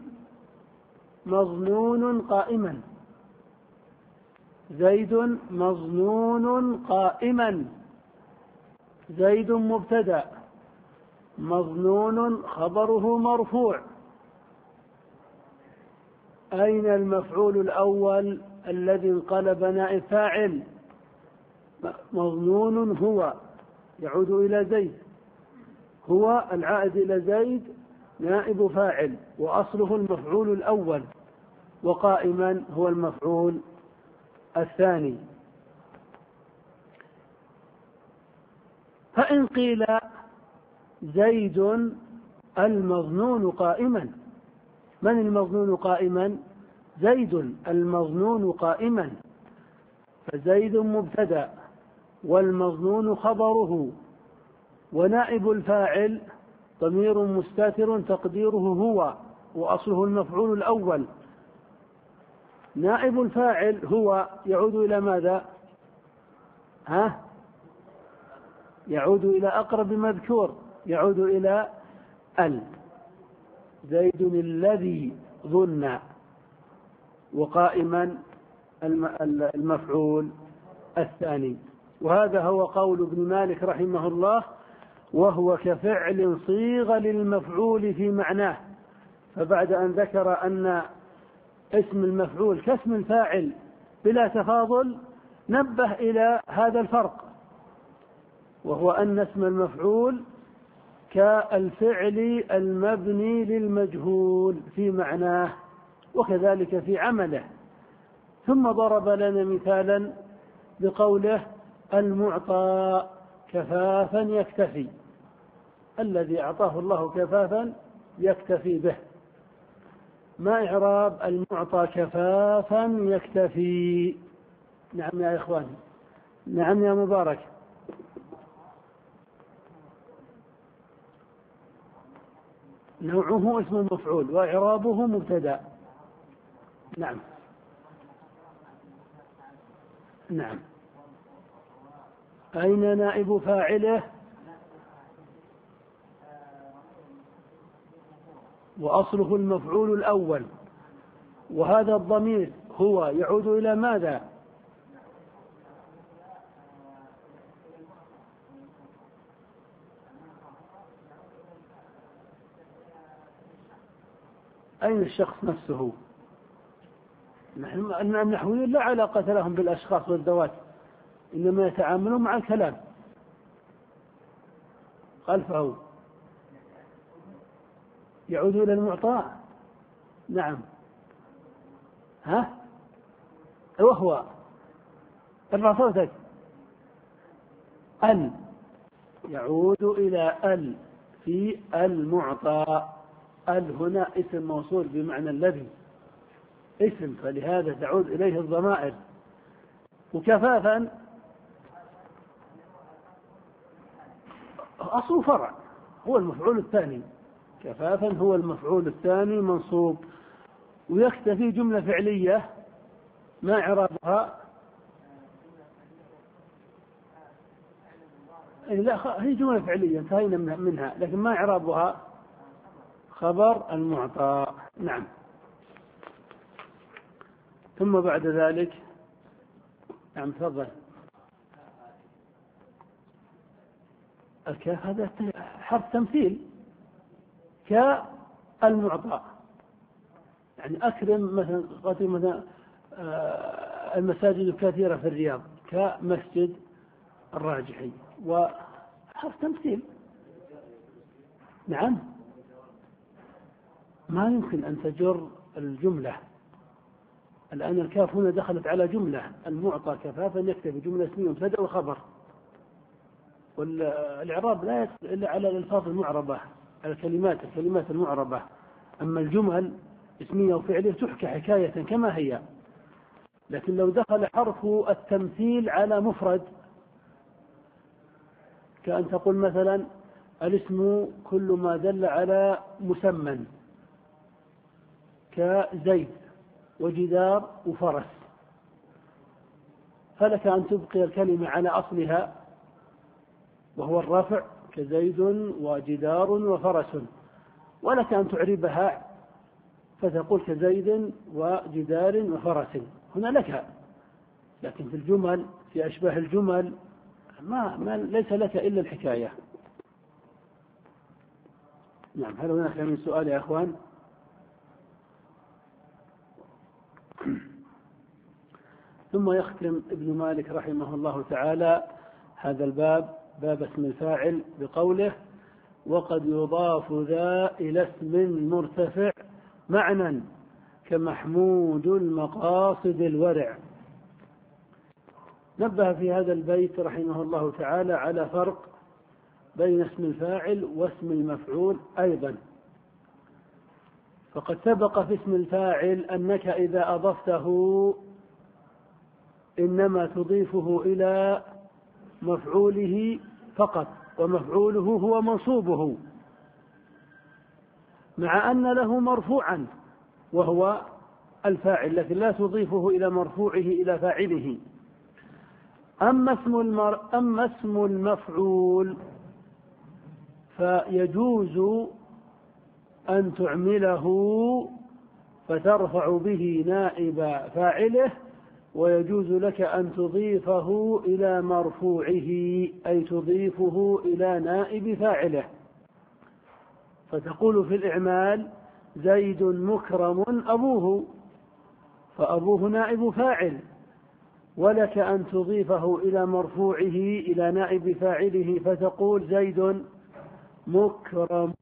مظنون قائما، زيد مظنون قائما، زيد مبتدأ مظنون خبره مرفوع. أين المفعول الأول الذي انقلب نائب فاعل؟ مظنون هو، يعود إلى زيد، هو العائد إلى زيد نائب فاعل، وأصله المفعول الأول، وقائما هو المفعول الثاني. فإن قيل زيد المظنون قائما، من المظنون قائما؟ زيد المظنون قائما، فزيد مبتدأ والمظنون خبره، ونائب الفاعل ضمير مستتر تقديره هو، وأصله المفعول الأول. نائب الفاعل هو يعود إلى ماذا؟ ها؟ يعود إلى أقرب مذكور، يعود إلى ال. زيد الذي ظن، وقائما المفعول الثاني. وهذا هو قول ابن مالك رحمه الله: وهو كفعل صيغ للمفعول في معناه. فبعد أن ذكر أن اسم المفعول كاسم الفاعل بلا تفاضل، نبه إلى هذا الفرق، وهو أن اسم المفعول كالفعل المبني للمجهول في معناه وكذلك في عمله. ثم ضرب لنا مثالا بقوله: المعطى كفافا يكتفي. الذي أعطاه الله كفافا يكتفي به. ما إعراب المعطى كفافا يكتفي؟ نعم يا إخواني، نعم يا مبارك. نوعه اسم مفعول وإعرابه مبتدأ. نعم نعم. أين نائب فاعله؟ وأصله المفعول الأول، وهذا الضمير هو يعود إلى ماذا؟ أين الشخص نفسه؟ نحن النحويون لا علاقة لهم بالأشخاص والذوات، إنما يتعاملون مع الكلام. خلفه يعود إلى المعطى. نعم. ها؟ وهو ارفع صوتك. ال يعود إلى ال في المعطى. ال هنا اسم موصول بمعنى الذي، اسم، فلهذا تعود إليه الضمائر. وكفافا أصل فرع، هو المفعول الثاني. كفافا هو المفعول الثاني منصوب. ويكتفي جملة فعلية، ما إعرابها؟ لا، هي جملة فعلية انتهينا منها، لكن ما إعرابها؟ خبر المعطى. نعم. ثم بعد ذلك، نعم تفضل. الكاف هذا حرف تمثيل، كالمعطى. يعني أكرم مثلا قاتل مثلا المساجد الكثيرة في الرياض كمسجد الراجحي، وحرف تمثيل. نعم. ما يمكن أن تجر الجملة. الآن الكاف هنا دخلت على جملة. المعطى كفافا يكتفي جملة اسمية مبتدأ وخبر. والإعراب لا يدخل إلا على الألفاظ المعربة، على الكلمات الكلمات المعربة. أما الجمل اسمية وفعلية تحكى حكاية كما هي. لكن لو دخل حرف التمثيل على مفرد، كأن تقول مثلا: الاسم كل ما دل على مسمى، كزيد وجدار وفرس، فلك أن تبقي الكلمة على أصلها وهو الرفع، كزيد وجدار وفرس، ولك أن تعربها فتقول كزيد وجدار وفرس. هنا لك. لكن في الجمل، في أشباه الجمل، ما, ما ليس لك إلا الحكاية. نعم. هل هناك من سؤال يا أخوان؟ ثم يختم ابن مالك رحمه الله تعالى هذا الباب، باب اسم الفاعل، بقوله: وقد يضاف ذا إلى اسم مرتفع معنى كمحمود المقاصد الورع. نبه في هذا البيت رحمه الله تعالى على فرق بين اسم الفاعل واسم المفعول أيضا. فقد سبق في اسم الفاعل أنك إذا أضفته إنما تضيفه إلى مفعوله فقط، ومفعوله هو منصوبه، مع أن له مرفوعا وهو الفاعل، لكن لا تضيفه إلى مرفوعه إلى فاعله. أما اسم المر... أما اسم المفعول فيجوز أن تعمله فترفع به نائب فاعله، ويجوز لك أن تضيفه إلى مرفوعه، أي تضيفه إلى نائب فاعله. فتقول في الإعمال زيد مكرم أبوه، فأبوه نائب فاعل، ولك أن تضيفه إلى مرفوعه إلى نائب فاعله، فتقول زيد مكرم.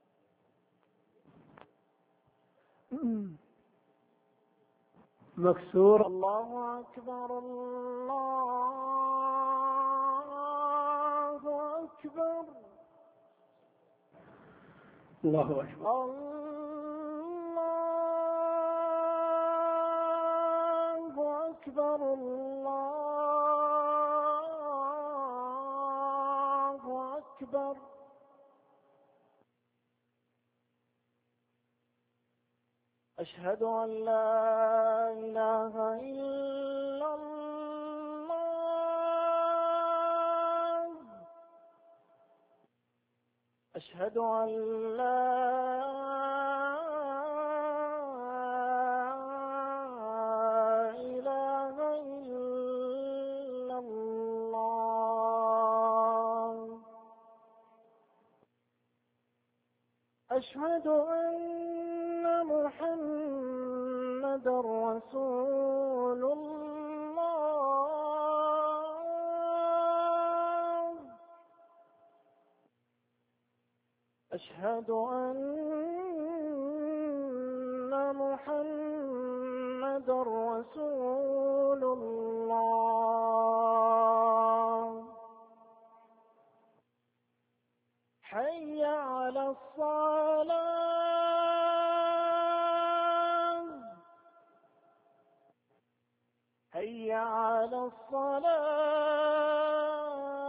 مكسور. الله أكبر الله أكبر الله أكبر. الله أكبر الله أكبر. أشهد أن لا إله إلا الله. أشهد أن لا إله إلا الله. أشهد أن محمد رسول الله. أشهد أن محمد رسول الله. حي على الصلاة. حي على الصلاة.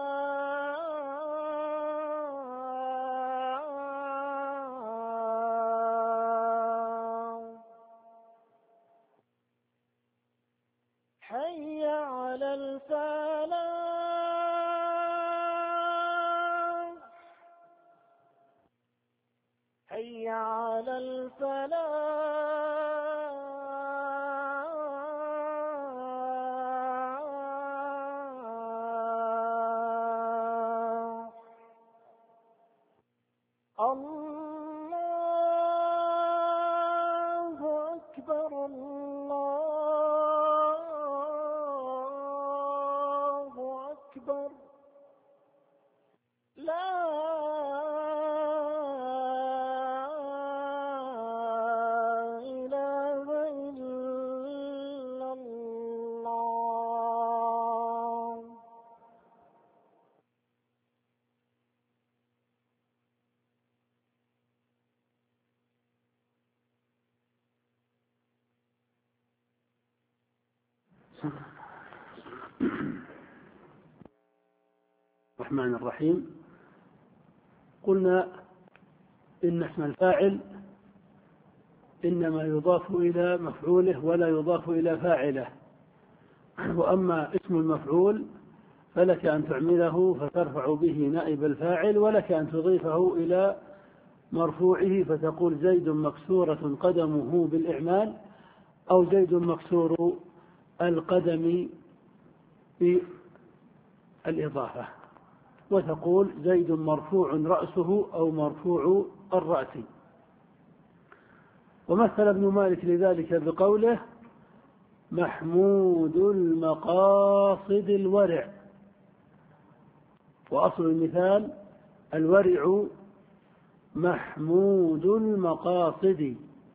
حي على الفلاح. حي على الفلاح. الله أكبر الله أكبر. لا إله إلا الله. الرحمن الرحيم. قلنا إن اسم الفاعل إنما يضاف إلى مفعوله ولا يضاف إلى فاعله، وأما اسم المفعول فلك أن تعمله فترفع به نائب الفاعل، ولك أن تضيفه إلى مرفوعه فتقول زيد مكسورة قدمه بالإعمال، أو زيد مكسور القدم بالإضافة، وتقول زيد مرفوع رأسه أو مرفوع الرأس. ومثل ابن مالك لذلك بقوله محمود المقاصد الورع. وأصل المثال الورع محمود المقاصد،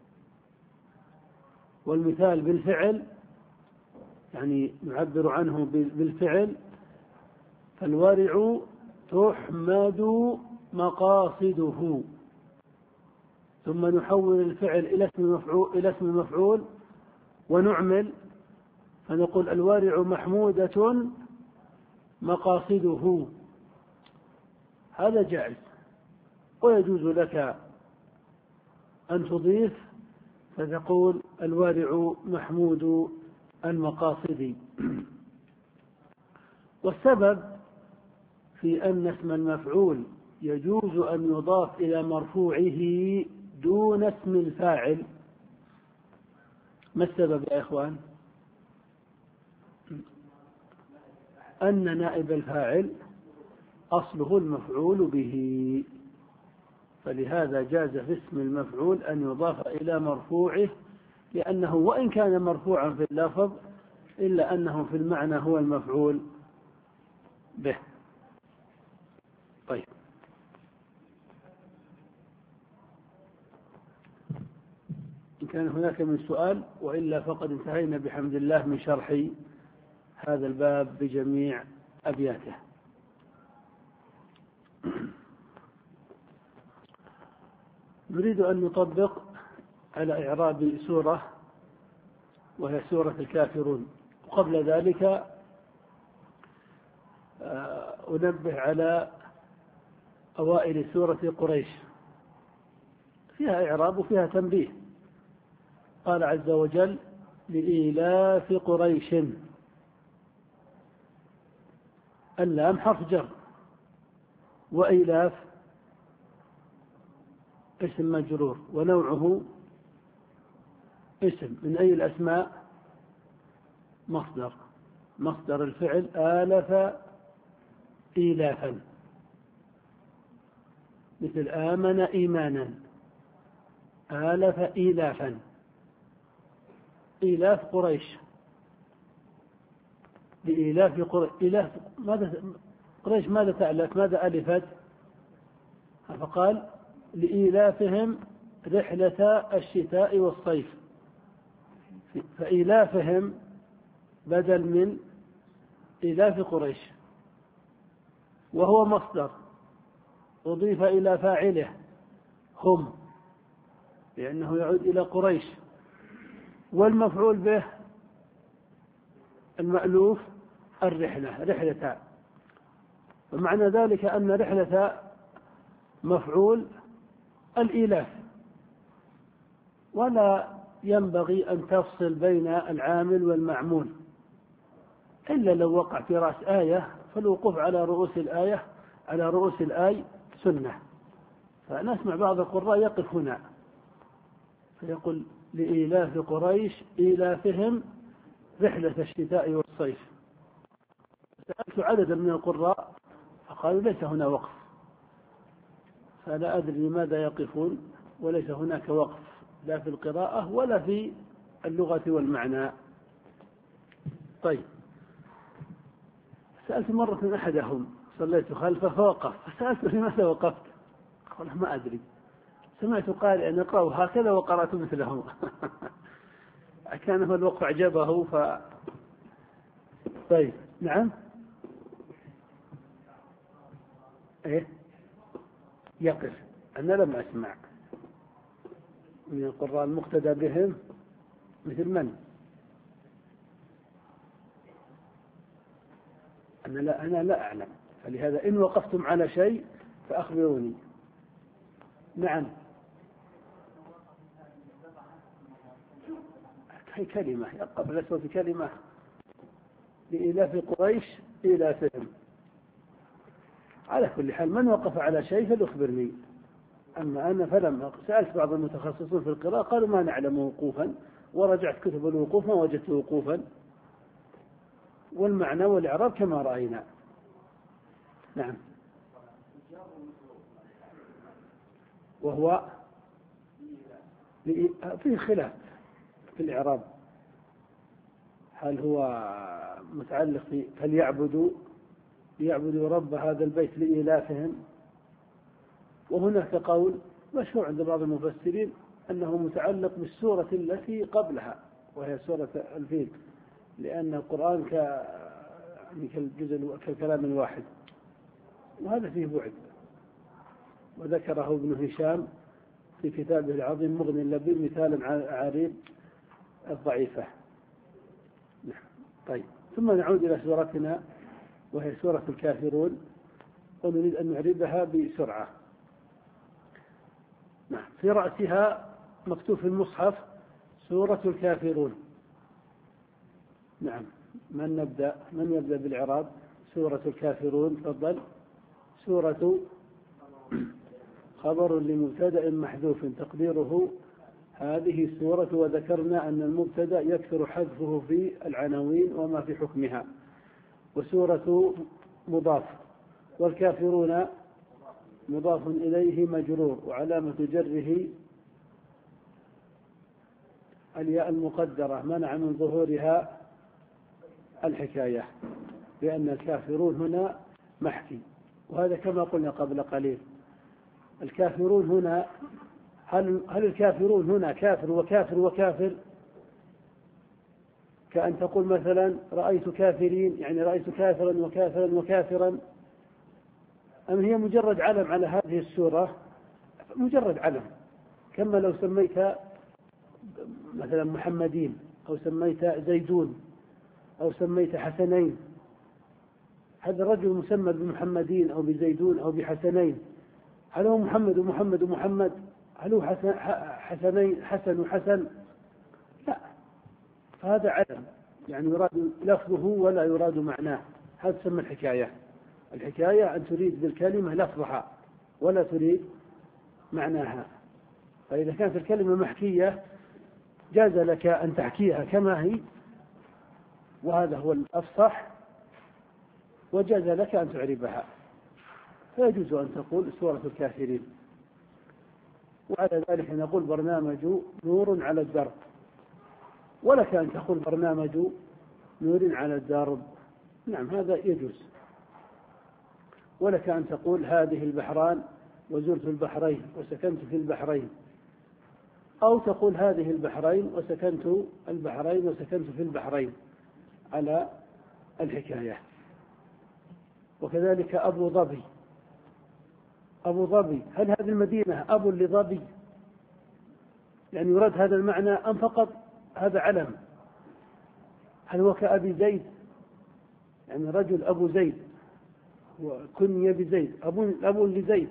والمثال بالفعل يعني نعبر عنه بالفعل، فالورع تحمد مقاصده، ثم نحول الفعل إلى اسم مفعول إلى اسم مفعول ونعمل فنقول الوارع محمودة مقاصده. هذا جائز، ويجوز لك أن تضيف فتقول الوارع محمود المقاصد. والسبب في أن اسم المفعول يجوز أن يضاف إلى مرفوعه دون اسم الفاعل. ما السبب يا إخوان؟ أن نائب الفاعل أصله المفعول به، فلهذا جاز في اسم المفعول أن يضاف إلى مرفوعه، لأنه وإن كان مرفوعا في اللفظ إلا أنه في المعنى هو المفعول به. طيب، إن كان هناك من سؤال، وإلا فقد انتهينا بحمد الله من شرح هذا الباب بجميع أبياته. نريد أن نطبق على إعراب سورة وهي سورة الكافرون. وقبل ذلك أنبه على أوائل سورة قريش، فيها إعراب وفيها تنبيه. قال عز وجل: لإيلاف قريش. اللام حرف جر، وإيلاف اسم مجرور، ونوعه اسم من أي الأسماء؟ مصدر. مصدر الفعل آلف إيلافا، مثل آمن إيمانا، آلف إيلافا. إيلاف قريش، لإيلاف قريش. إيلاف ماذا قريش ماذا تألف؟ ماذا ألفت؟ فقال: لإيلافهم رحلة الشتاء والصيف. فإيلافهم بدل من إيلاف قريش، وهو مصدر أضيف إلى فاعله هم، لأنه يعود إلى قريش. والمفعول به المألوف الرحلة، رحلة. ومعنى ذلك أن رحلة مفعول الإيلاف، ولا ينبغي أن تفصل بين العامل والمعمول، إلا لو وقع في رأس آية، فالوقوف على رؤوس الآية على رؤوس الآي سنة. فنسمع بعض القراء يقف هنا فيقول: لإيلاف قريش إيلافهم رحلة الشتاء والصيف. سألت عددا من القراء فقالوا: ليس هنا وقف. فلا أدري لماذا يقفون، وليس هناك وقف لا في القراءة ولا في اللغة والمعنى. طيب، سألت مرة أحدهم، صليت خلفه فوقف، فسألته: لماذا وقفت؟ قال: ما أدري، سمعت قارئا يقرأ هكذا وقرأت مثله. كان هو الوقف أعجبه. ف طيب، نعم، إيه يقف. أنا لم أسمع من القراء المقتدى بهم مثل من؟ أنا لا أنا لا أعلم، فلهذا إن وقفتم على شيء فأخبروني. نعم، هي كلمة قبل أسوة كلمة، لإيلاف قريش إيلافهم. على كل حال، من وقف على شيء فليخبرني. أما أنا فلم. سألت بعض المتخصصين في القراءة قالوا: ما نعلم وقوفا، ورجعت كتب الوقوف ما وجدت وقوفا، والمعنى والإعراب كما رأينا. نعم، وهو فيه خلاف في الإعراب، هل هو متعلق في فليعبدوا ليعبدوا رب هذا البيت لإيلافهم، وهناك قول مشهور عند بعض المفسرين أنه متعلق بالسورة التي قبلها وهي سورة الفيل، لأن القرآن كالجزء كالكلام الواحد. وهذا فيه بعد، وذكره ابن هشام في كتابه العظيم مغني اللبيب مثال عريض الضعيفة. طيب، ثم نعود إلى سورتنا وهي سورة الكافرون، ونريد أن نعربها بسرعة. في رأسها مكتوب في المصحف سورة الكافرون. نعم، من نبدأ من يبدأ بالإعراب سورة الكافرون؟ تفضل. سورة خبر لمبتدأ محذوف تقديره هذه السورة، وذكرنا أن المبتدأ يكثر حذفه في العناوين وما في حكمها. وسورة مضاف، والكافرون مضاف إليه مجرور، وعلامة جره الياء المقدرة منع من ظهورها الحكاية، لأن الكافرون هنا محكي، وهذا كما قلنا قبل قليل. الكافرون هنا هل, هل الكافرون هنا كافر وكافر وكافر، كأن تقول مثلا رأيت كافرين، يعني رأيت كافرا وكافرا وكافرا، أم هي مجرد علم على هذه السورة؟ مجرد علم، كما لو سميت مثلا محمدين، أو سميت زيدون، أو سميت حسنين. هذا الرجل مسمى بمحمدين أو بزيدون أو بحسنين، هل هو محمد ومحمد ومحمد؟ هل هو حسن حسنين حسن وحسن؟ لا، فهذا علم، يعني يراد لفظه ولا يراد معناه. هذا تسمى الحكاية. الحكاية أن تريد بالكلمة لفظها ولا تريد معناها. فإذا كانت الكلمة محكية جاز لك أن تحكيها كما هي، وهذا هو الأفصح، وجاز لك أن تعربها، فيجوز أن تقول سورة الكافرين. وعلى ذلك نقول برنامج نور على الدرب، ولك أن تقول برنامج نور على الدرب، نعم هذا يجوز. ولك أن تقول هذه البحران وزرت البحرين وسكنت في البحرين، أو تقول هذه البحرين وسكنت البحرين وسكنت في البحرين على الحكاية. وكذلك أبو ظبي، أبو ظبي، هل هذه المدينة أبو لظبي؟ يعني يراد هذا المعنى أم فقط هذا علم؟ هل هو كأبي زيد، يعني رجل أبو زيد وكني بزيد، أبو, أبو لزيد،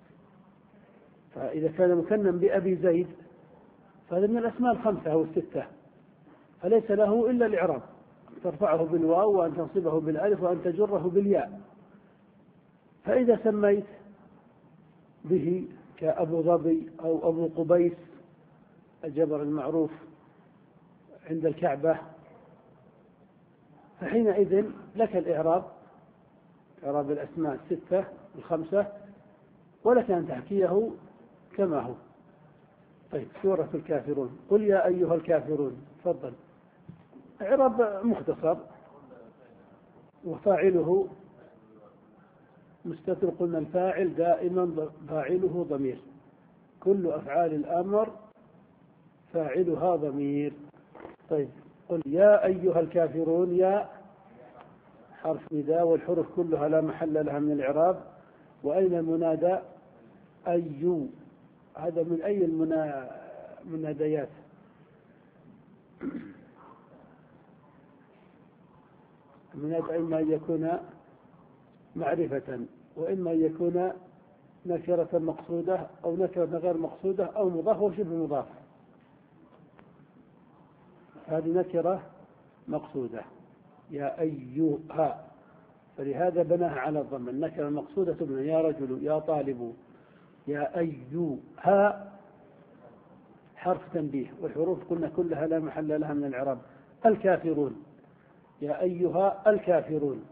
فإذا كان مكنا بأبي زيد فهذا من الأسماء الخمسة أو الستة، فليس له إلا الإعراب، ترفعه بالواو وأن تنصبه بالألف وأن تجره بالياء. فإذا سميت به كأبو ظبي أو أبو قبيس الجبل المعروف عند الكعبة، فحينئذ لك الإعراب، إعراب الأسماء الستة الخمسة، ولك أن تحكيه كما هو. طيب، سورة الكافرون، قل يا أيها الكافرون، تفضل. إعراب مختصر، وفاعله مستتر، قلنا الفاعل دائما فاعله ضمير، كل أفعال الأمر فاعلها ضمير. طيب، قل يا أيها الكافرون، يا حرف نداء، والحروف كلها لا محل لها من الإعراب. وأين المنادى؟ أي، هذا من أي المناديات؟ المنادى إما أن يكون معرفة، وإما أن يكون نكرة مقصودة أو نكرة غير مقصودة أو مضاف وشبه مضاف. هذه نكرة مقصودة، يا أيها، فلهذا بناها على الضم. النكرة المقصودة تبنى يا رجل، يا طالب، يا أيها حرف تنبيه، والحروف قلنا كلها لا محل لها من الإعراب. الكافرون، يا أيها الكافرون،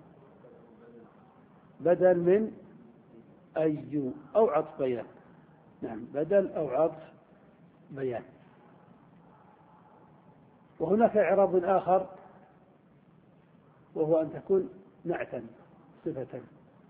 بدل من أي أو عطف بيان، نعم بدل أو عطف بيان. وهناك إعراب آخر وهو أن تكون نعتا صفة،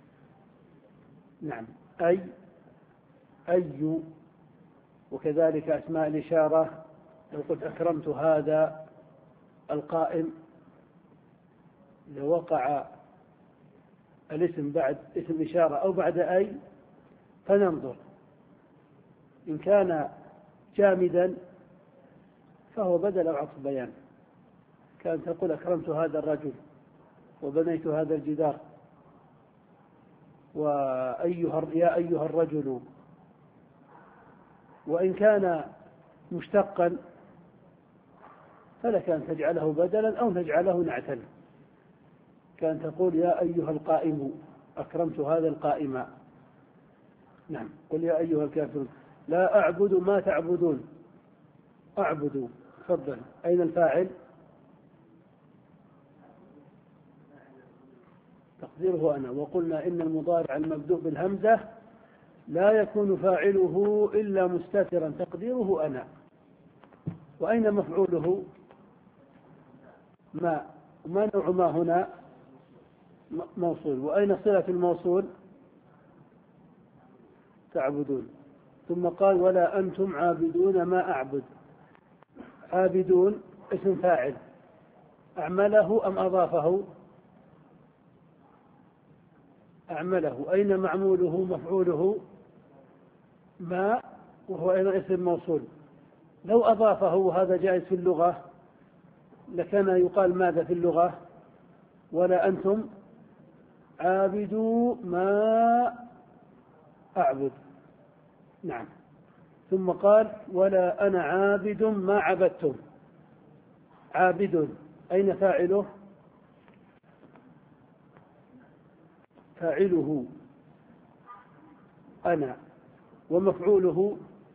نعم أي أي. وكذلك أسماء الإشارة، لو قلت أكرمت هذا القائم، إذا وقع الاسم بعد اسم إشارة أو بعد أي فننظر. إن كان جامدا فهو بدل أو عطف بيان، كان تقول أكرمت هذا الرجل وبنيت هذا الجدار وأيها يا أيها الرجل. وإن كان مشتقا فلك أن تجعله بدلا أو تجعله نعتا، كان تقول يا أيها القائم أكرمت هذا القائم. نعم. قل يا أيها الكافرون لا أعبد ما تعبدون. أعبد. تفضل. أين الفاعل؟ تقديره أنا. وقلنا إن المضارع المبدوء بالهمزة لا يكون فاعله إلا مستترا، تقديره أنا. وأين مفعوله؟ ما. ما نوع ما هنا؟ موصول. وأين صلة الموصول؟ تعبدون. ثم قال ولا أنتم عابدون ما أعبد. عابدون اسم فاعل، أعمله أم أضافه؟ أعمله. أين معموله مفعوله؟ ما، وهو أيضا اسم موصول. لو أضافه وهذا جائز في اللغة لكان يقال ماذا في اللغة؟ ولا أنتم عابدوا ما أعبد. نعم. ثم قال ولا أنا عابد ما عبدتم. عابد أين فاعله؟ فاعله أنا. ومفعوله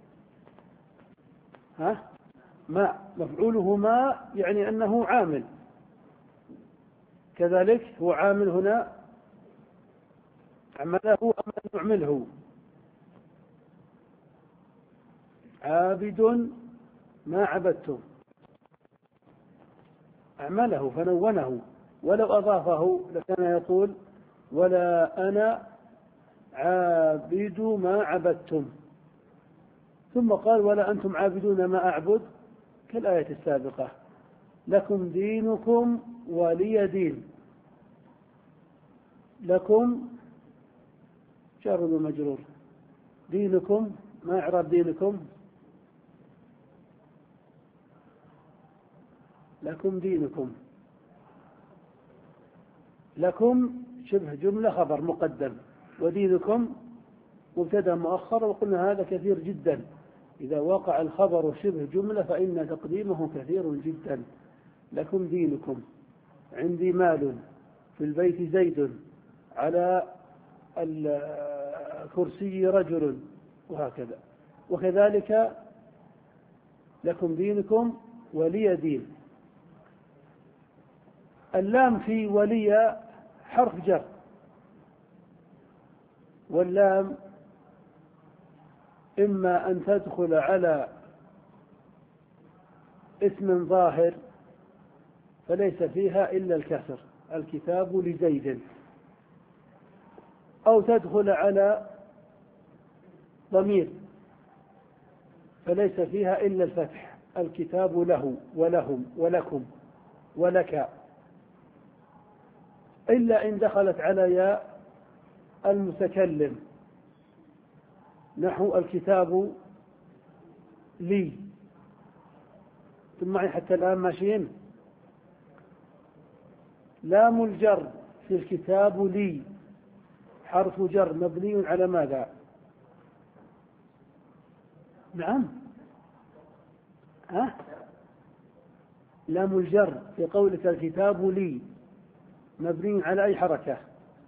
ها ما. مفعوله ما يعني أنه عامل، كذلك هو عامل هنا. عمله أم لم نعمله؟ عابد ما عبدتم. أعمله فنونه. ولو أضافه لكان يقول ولا أنا عابد ما عبدتم. ثم قال ولا أنتم عابدون ما أعبد كالآية السابقة لكم دينكم ولي دين. لكم جار ومجرور. دينكم ما إعراب دينكم؟ لكم دينكم. لكم شبه جملة خبر مقدم، ودينكم مبتدا مؤخر. وقلنا هذا كثير جدا، إذا وقع الخبر شبه جملة فإن تقديمه كثير جدا. لكم دينكم. عندي مال، في البيت زيد، على الكرسي رجل، وهكذا. وكذلك لكم دينكم ولي دين. اللام في ولي حرف جر، واللام إما أن تدخل على اسم ظاهر فليس فيها إلا الكسر الكتاب لزيد، أو تدخل على ضمير فليس فيها إلا الفتح الكتاب له ولهم ولكم ولك، إلا إن دخلت على ياء المتكلم نحو الكتاب لي. ثم معي حتى الآن ماشيين. لام الجر في الكتاب لي حرف جر مبني على ماذا؟ نعم. ها؟ لام الجر في قولك الكتاب لي مبني على أي حركة؟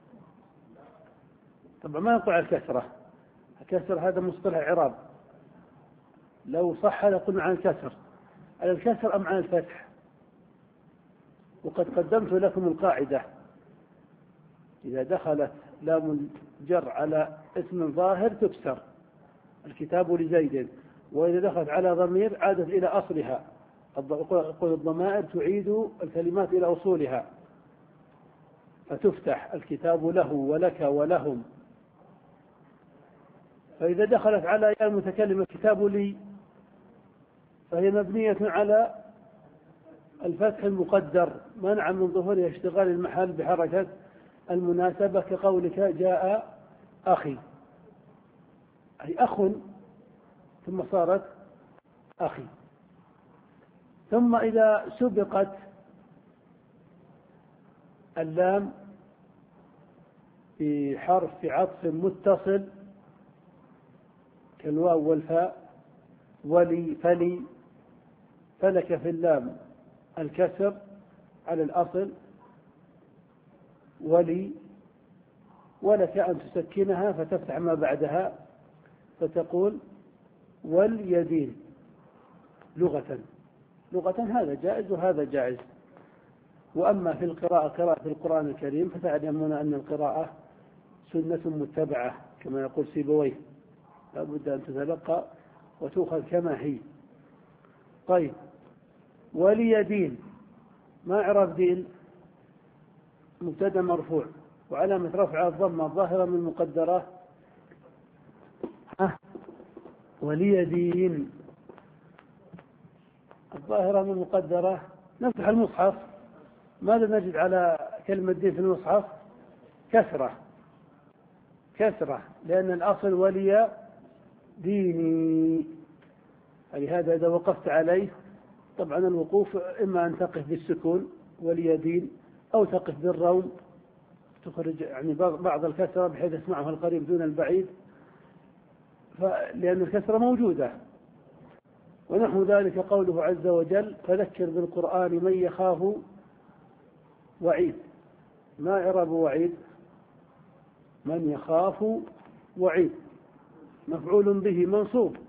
طبعا ما يقع الكسرة. الكسر هذا مصطلح إعراب، لو صح لقلنا عن الكسر. على الكسر أم عن الفتح؟ وقد قدمت لكم القاعدة: إذا دخلت لام الجر على اسم ظاهر تكسر الكتاب لزيد، وإذا دخلت على ضمير عادت إلى أصلها. قل الضمائر تعيد الكلمات إلى أصولها فتفتح الكتاب له ولك ولهم. فإذا دخلت على ياء المتكلم الكتاب لي فهي مبنية على الفتح المقدر منع من ظهورها اشتغال المحل بحركة المناسبة كقولك جاء أخي، أي أخ ثم صارت أخي. ثم إذا سبقت اللام بحرف عطف متصل كالواو والفاء ولي فلي، فلك في اللام الكسر على الأصل ولي، ولك أن تسكنها فتفتح ما بعدها فتقول واليدين. لغة لغة هذا جائز وهذا جائز. وأما في القراءة قراءة القرآن الكريم فتعلمون أن القراءة سنة متبعة كما يقول سيبويه، لا بد أن تتلقى وتؤخذ كما هي. طيب، ولي دين، ما إعراب دين؟ مبتدأ مرفوع وعلامة رفع الضمة الظاهرة من المقدرة ها ولي دين الظاهرة من المقدرة. نفتح المصحف، ماذا نجد على كلمة دين في المصحف؟ كسرة كسرة، لأن الأصل ولي ديني. لهذا إذا وقفت عليه طبعا الوقوف إما أن تقف بالسكون ولي دين أو تقف بالروم تخرج يعني بعض الكسرة بحيث يسمعها القريب دون البعيد، لأن الكسرة موجودة. ونحو ذلك قوله عز وجل فذكر بالقرآن من يخاف وعيد. ما إعراب وعيد؟ من يخاف وعيد مفعول به منصوب،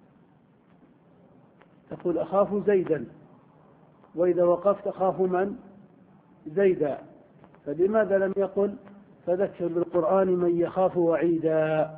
تقول أخاف زيدا، وإذا وقفت أخاف من؟ زيدا. فلماذا لم يقل فذكر بالقرآن من يخاف وعيدا؟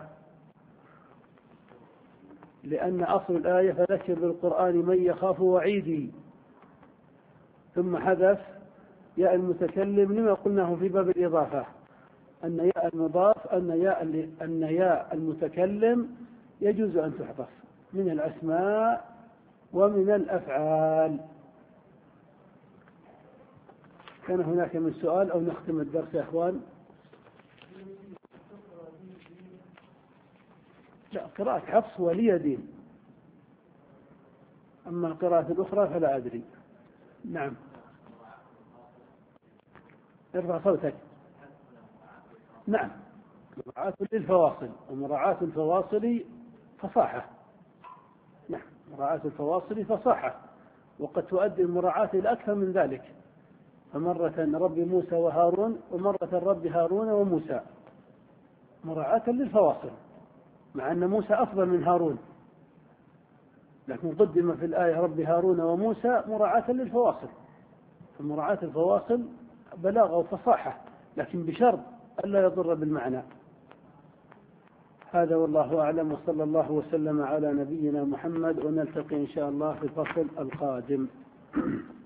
لأن أصل الآية فذكر بالقرآن من يخاف وعيدي، ثم حذف ياء المتكلم لما قلناه في باب الإضافة أن ياء المضاف أن ياء أن ياء المتكلم يجوز أن تحذف من الأسماء ومن الأفعال. كان هناك من سؤال أو نختم الدرس يا أخوان؟ لا، قراءة حفص ولي دين، أما القراءة الأخرى فلا أدري. نعم، ارفع صوتك. نعم، مراعاة للفواصل، ومراعاة الفواصل فصاحة. نعم، مراعاة الفواصل فصاحة، وقد تؤدي المراعاة إلى أكثر من ذلك. فمرة رب موسى وهارون، ومرة رب هارون وموسى، مراعاة للفواصل، مع أن موسى أفضل من هارون، لكن قدم في الآية رب هارون وموسى مراعاة للفواصل. فمراعاة الفواصل بلاغة وفصاحة، لكن بشرط ألا يضر بالمعنى. هذا والله أعلم، وصلى الله وسلم على نبينا محمد، ونلتقي إن شاء الله في الفصل القادم.